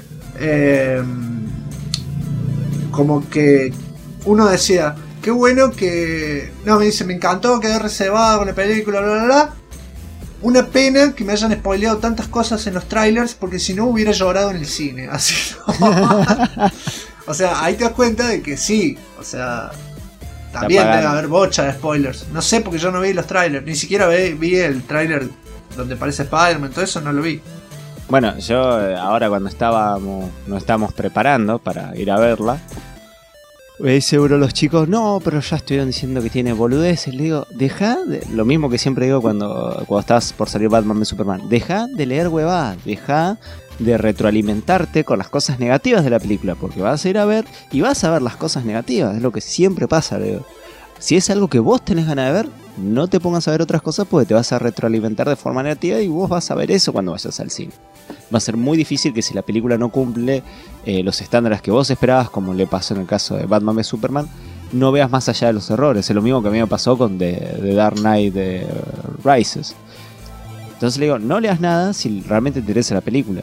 como que uno decía, qué bueno que... No, me dice, me encantó, quedé reservado con la película, bla, bla, bla. Una pena que me hayan spoileado tantas cosas en los trailers, porque si no hubiera llorado en el cine. Así, ¿no? O sea, ahí te das cuenta de que sí. O sea, también debe haber bocha de spoilers. No sé, porque yo no vi los trailers. Ni siquiera vi el trailer donde aparece Spider-Man. Todo eso no lo vi. Bueno, yo ahora cuando nos estábamos preparando para ir a verla, seguro los chicos, no, pero ya estuvieron diciendo que tiene boludeces. Le digo, lo mismo que siempre digo cuando estás por salir Batman v Superman, deja de leer huevadas, deja de retroalimentarte con las cosas negativas de la película, porque vas a ir a ver y vas a ver las cosas negativas, es lo que siempre pasa, le digo. Si es algo que vos tenés ganas de ver, no te pongas a ver otras cosas porque te vas a retroalimentar de forma negativa y vos vas a ver eso cuando vayas al cine. Va a ser muy difícil que si la película no cumple los estándares que vos esperabas, como le pasó en el caso de Batman v Superman, no veas más allá de los errores. Es lo mismo que a mí me pasó con The Dark Knight Rises. Entonces le digo, no leas nada si realmente te interesa la película.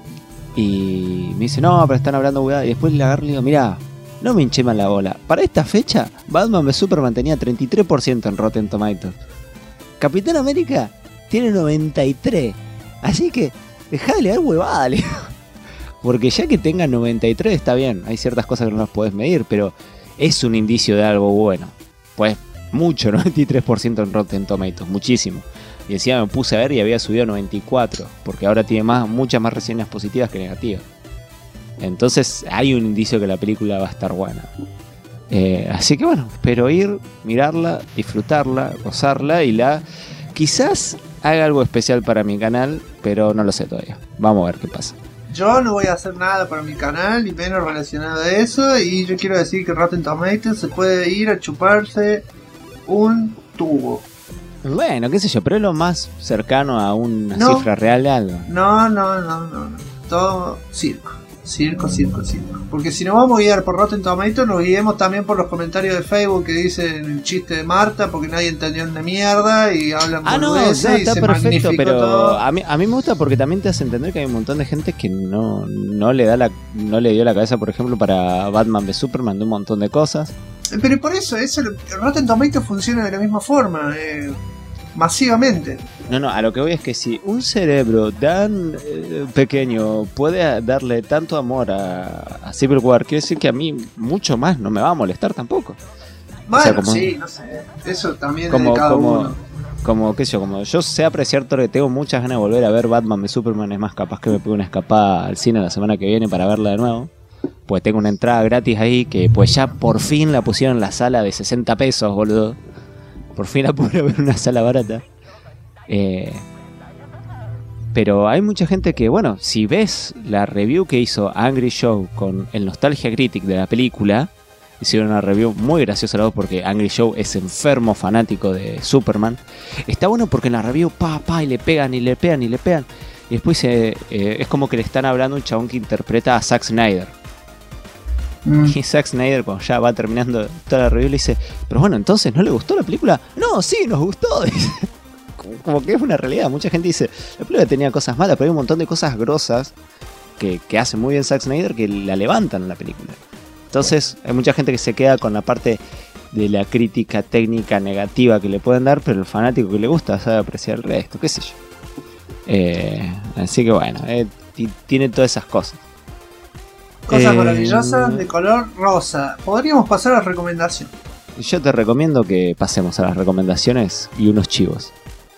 Y me dice, no, pero están hablando hueá. Y después le agarro y le digo, mirá, no me hinché mal la bola. Para esta fecha, Batman v Superman tenía 33% en Rotten Tomatoes. Capitán América tiene 93%. Así que dejá de leer huevada, Leo. Porque ya que tenga 93 está bien. Hay ciertas cosas que no las podés medir, pero es un indicio de algo bueno. Pues mucho, 93% en Rotten Tomatoes, muchísimo. Y encima me puse a ver y había subido a 94, porque ahora tiene muchas más reseñas positivas que negativas. Entonces hay un indicio que la película va a estar buena. Así que bueno, espero ir, mirarla, disfrutarla, gozarla y quizás haga algo especial para mi canal, pero no lo sé todavía. Vamos a ver qué pasa. Yo no voy a hacer nada para mi canal, ni menos relacionado a eso. Y yo quiero decir que Rotten Tomatoes se puede ir a chuparse un tubo. Bueno, qué sé yo, pero es lo más cercano a una cifra real de algo. No. Todo circo. Circo. Porque si nos vamos a guiar por Rotten Tomatoes, nos guiemos también por los comentarios de Facebook que dicen el chiste de Marta porque nadie entendió una mierda y hablan boludeces y está se perfecto, pero todo. a mí me gusta porque también te hace entender que hay un montón de gente que no le dio la cabeza, por ejemplo, para Batman v Superman de un montón de cosas. Pero por eso Rotten Tomatoes funciona de la misma forma, masivamente. No, a lo que voy es que si un cerebro tan pequeño puede darle tanto amor a Civil War, quiere decir que a mí mucho más no me va a molestar tampoco. Bueno, o sea, sí, no sé. Eso también es de cada uno. Como, qué sé yo, como yo sé apreciar todo, que tengo muchas ganas de volver a ver Batman v Superman. Es más, capaz que me pego una escapada al cine la semana que viene para verla de nuevo. Pues tengo una entrada gratis ahí, que pues ya por fin la pusieron en la sala de 60 pesos, boludo. Por fin la pude ver en una sala barata. Pero hay mucha gente que, bueno, si ves la review que hizo Angry Joe con el Nostalgia Critic de la película, hicieron una review muy graciosa la voz, porque Angry Joe es enfermo fanático de Superman. Está bueno porque en la review y le pegan y le pegan y le pegan. Y después es como que le están hablando un chabón que interpreta a Zack Snyder. Y Zack Snyder, cuando ya va terminando toda la review, le dice: pero bueno, entonces, ¿no le gustó la película? No, sí, nos gustó. Dice. Como que es una realidad. Mucha gente dice: la película tenía cosas malas, pero hay un montón de cosas grosas que hace muy bien Zack Snyder, que la levantan en la película. Entonces hay mucha gente que se queda con la parte de la crítica técnica negativa que le pueden dar, pero el fanático que le gusta sabe apreciar el resto, qué sé yo. Así que bueno, tiene todas esas cosas. Cosas maravillosas de color rosa. Podríamos pasar a la recomendación. Yo te recomiendo que pasemos a las recomendaciones y unos chivos.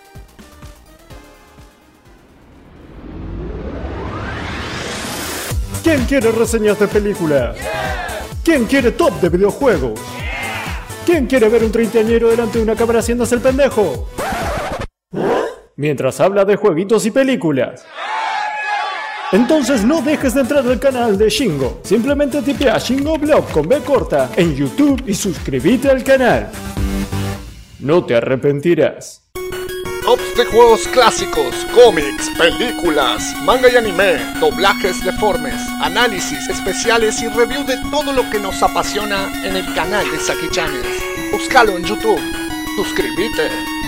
¿Quién quiere reseñas de película? ¿Quién quiere top de videojuegos? ¿Quién quiere ver un treintañero delante de una cámara haciéndose el pendejo? Mientras habla de jueguitos y películas. Entonces no dejes de entrar al canal de Shingo. Simplemente tipea Shingo Blog con B corta en YouTube y suscríbete al canal. No te arrepentirás. Tops de juegos clásicos, cómics, películas, manga y anime, doblajes deformes, análisis especiales y review de todo lo que nos apasiona en el canal de Saki Channels. Búscalo en YouTube. Suscríbete.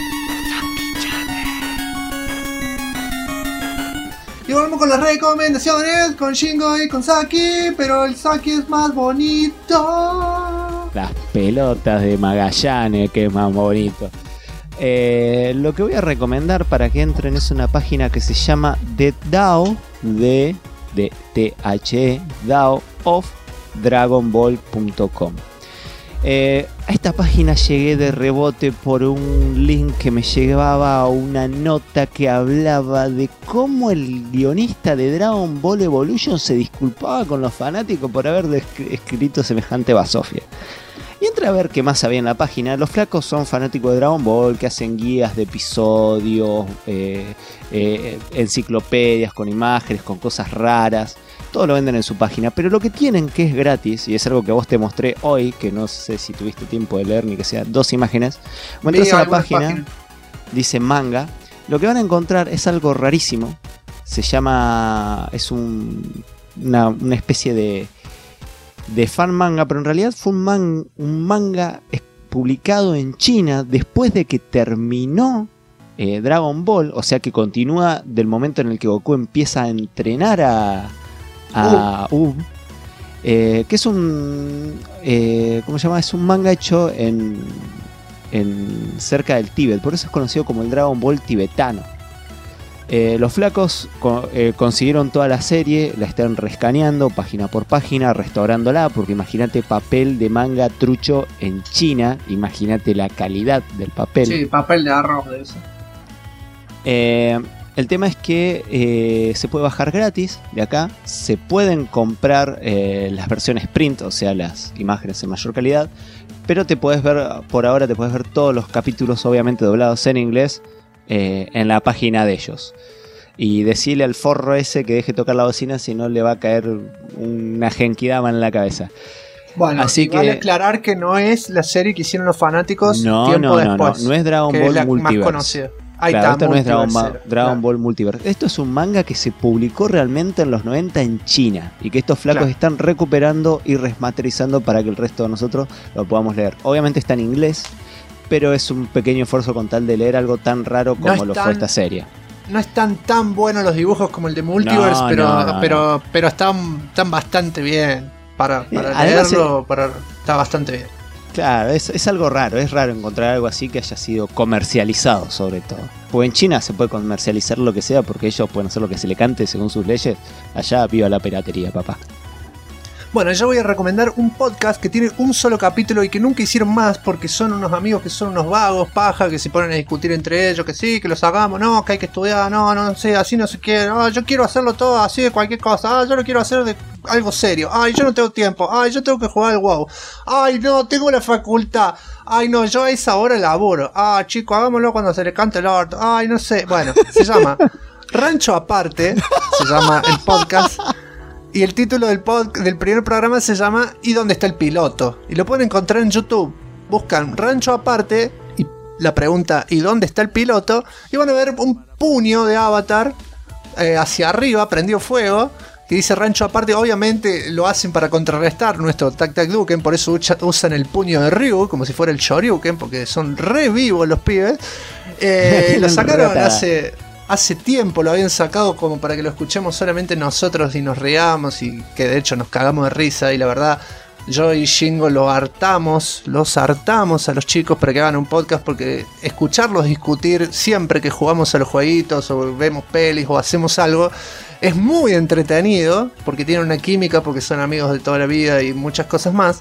Y volvemos con las recomendaciones, con Shingo y con Saki, pero el Saki es más bonito. Las pelotas de Magallanes, que es más bonito. Lo que voy a recomendar para que entren es una página que se llama The DAO, de THE, DAO of DragonBall.com. A esta página llegué de rebote por un link que me llevaba a una nota que hablaba de cómo el guionista de Dragon Ball Evolution se disculpaba con los fanáticos por haber escrito semejante basofia. Y entré a ver qué más había en la página. Los flacos son fanáticos de Dragon Ball, que hacen guías de episodios, enciclopedias con imágenes, con cosas raras. Todo lo venden en su página, pero lo que tienen, que es gratis, y es algo que a vos te mostré hoy, que no sé si tuviste tiempo de leer ni que sea 2 imágenes. Cuando entras a la página, dice manga. Lo que van a encontrar es algo rarísimo. Se llama... es una especie de fan manga, pero en realidad fue un manga publicado en China después de que terminó Dragon Ball, o sea que continúa del momento en el que Goku empieza a entrenar a que es un ¿cómo se llama? Es un manga hecho en cerca del Tíbet, por eso es conocido como el Dragon Ball tibetano. Los flacos consiguieron toda la serie, la están rescaneando página por página, restaurándola, porque imagínate papel de manga trucho en China, imagínate la calidad del papel. Sí, papel de arroz de eso. El tema es que se puede bajar gratis de acá, se pueden comprar las versiones print, o sea, las imágenes en mayor calidad, pero te puedes ver, por ahora te puedes ver todos los capítulos, obviamente doblados en inglés, en la página de ellos. Y decirle al forro ese que deje tocar la bocina, si no le va a caer una genkidama en la cabeza. Bueno, así que vale aclarar que no es la serie que hicieron los fanáticos tiempo después. No es Dragon Ball es Multiverse. Más conocida. Claro, esto no es Dragon Ball Multiverse. Esto es un manga que se publicó realmente en los 90 en China y que estos flacos están recuperando y remasterizando para que el resto de nosotros lo podamos leer. Obviamente está en inglés, pero es un pequeño esfuerzo con tal de leer algo tan raro como lo fue esta serie. No están tan buenos los dibujos como el de Multiverse, pero están bastante bien. Para leerlo, está bastante bien. Claro, es algo raro, es raro encontrar algo así que haya sido comercializado sobre todo. Porque en China se puede comercializar lo que sea porque ellos pueden hacer lo que se le cante según sus leyes. Allá viva la piratería, papá. Bueno, yo voy a recomendar un podcast que tiene un solo capítulo y que nunca hicieron más porque son unos amigos que son unos vagos, paja, que se ponen a discutir entre ellos, que sí, que los hagamos, no, que hay que estudiar, no sé, así no se quiere, yo quiero hacerlo todo así de cualquier cosa, yo lo quiero hacer de algo serio, ay, yo no tengo tiempo, ay, yo tengo que jugar al WoW, ay, no, tengo la facultad, ay, no, yo a esa hora laburo, chico, hagámoslo cuando se le cante el orto, ay, no sé, bueno, se llama Rancho Aparte, se llama el podcast. Y el título del primer programa se llama ¿Y dónde está el piloto? Y lo pueden encontrar en YouTube. Buscan Rancho Aparte y la pregunta ¿y dónde está el piloto? Y van a ver un puño de Avatar hacia arriba, prendió fuego, que dice Rancho Aparte. Obviamente lo hacen para contrarrestar nuestro Tac Tac Duken, por eso usan el puño de Ryu, como si fuera el Shoryuken, porque son re vivos los pibes. Lo sacaron hace tiempo, lo habían sacado como para que lo escuchemos solamente nosotros y nos reamos, y que de hecho nos cagamos de risa. Y la verdad, yo y Shingo los hartamos a los chicos para que hagan un podcast, porque escucharlos discutir siempre que jugamos a los jueguitos o vemos pelis o hacemos algo es muy entretenido, porque tienen una química, porque son amigos de toda la vida y muchas cosas más.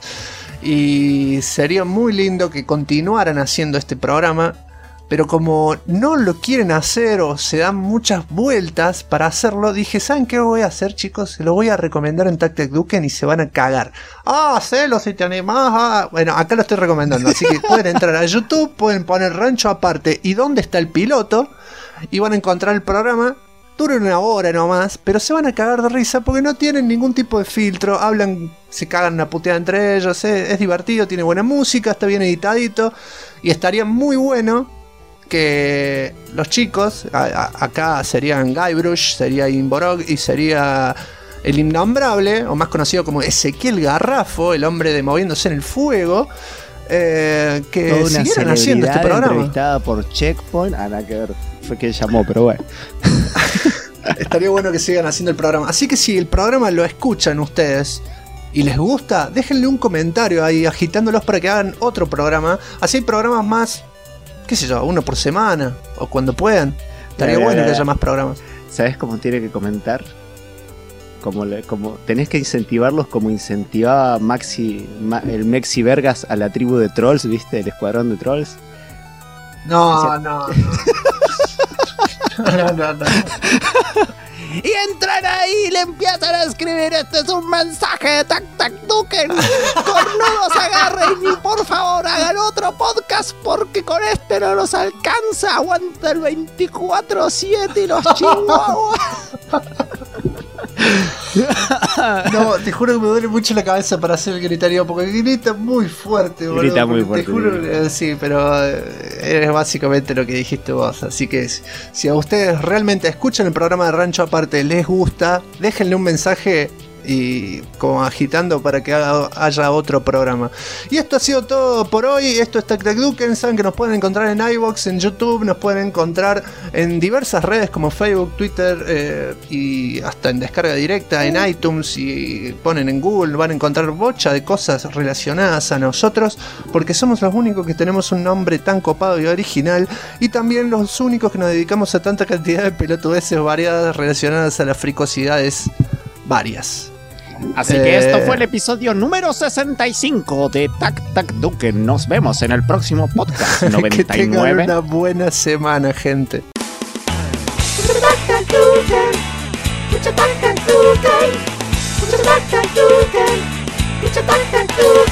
Y sería muy lindo que continuaran haciendo este programa. Pero como no lo quieren hacer o se dan muchas vueltas para hacerlo, dije, ¿saben qué voy a hacer, chicos? Se lo voy a recomendar en Tac Tac Duken y se van a cagar. Celo, si te animás. Bueno, acá lo estoy recomendando. Así que pueden entrar a YouTube, pueden poner Rancho Aparte y dónde está el piloto, y van a encontrar el programa. Dura 1 hora nomás, pero se van a cagar de risa porque no tienen ningún tipo de filtro. Hablan, se cagan una puteada entre ellos. Es divertido, tiene buena música, está bien editadito. Y estaría muy bueno que los chicos, acá serían Guybrush, sería Imborog y sería el innombrable, o más conocido como Ezequiel Garrafo, el hombre de Moviéndose en el Fuego, que siguieran haciendo este programa. Entrevistada por Checkpoint, nada que ver, fue que llamó, pero bueno. Estaría bueno que sigan haciendo el programa. Así que si el programa lo escuchan ustedes y les gusta, déjenle un comentario ahí agitándolos para que hagan otro programa. Así hay programas más, qué sé yo, 1 por semana o cuando puedan. Estaría bueno que haya más programas. ¿Sabes cómo tiene que comentar? Como tenés que incentivarlos como incentivaba el Mexi Vergas a la tribu de trolls, ¿viste? El escuadrón de trolls. No. Y entran ahí y le empiezan a escribir: este es un mensaje de Tac Tac Duken, cornudos agarren y por favor hagan otro podcast porque con este no nos alcanza, aguanta el 24/7 y los chihuahuas. No, te juro que me duele mucho la cabeza para hacer el gritario, porque grita muy fuerte, boludo. Grita muy fuerte. Te juro, sí, pero es básicamente lo que dijiste vos. Así que si a ustedes realmente escuchan el programa de Rancho Aparte, les gusta, déjenle un mensaje y como agitando para que haya otro programa. Y esto ha sido todo por hoy. Esto es Tac Tac Duken. Saben que nos pueden encontrar en iVoox, en YouTube, nos pueden encontrar en diversas redes como Facebook, Twitter y hasta en descarga directa en iTunes, y ponen en Google, van a encontrar bocha de cosas relacionadas a nosotros, porque somos los únicos que tenemos un nombre tan copado y original, y también los únicos que nos dedicamos a tanta cantidad de pelotudeces variadas relacionadas a las fricosidades varias. Así que esto fue el episodio número 65 de Tac Tac Duken. Nos vemos en el próximo podcast 99. Que tengan una buena semana, gente. Tac Tac Duken.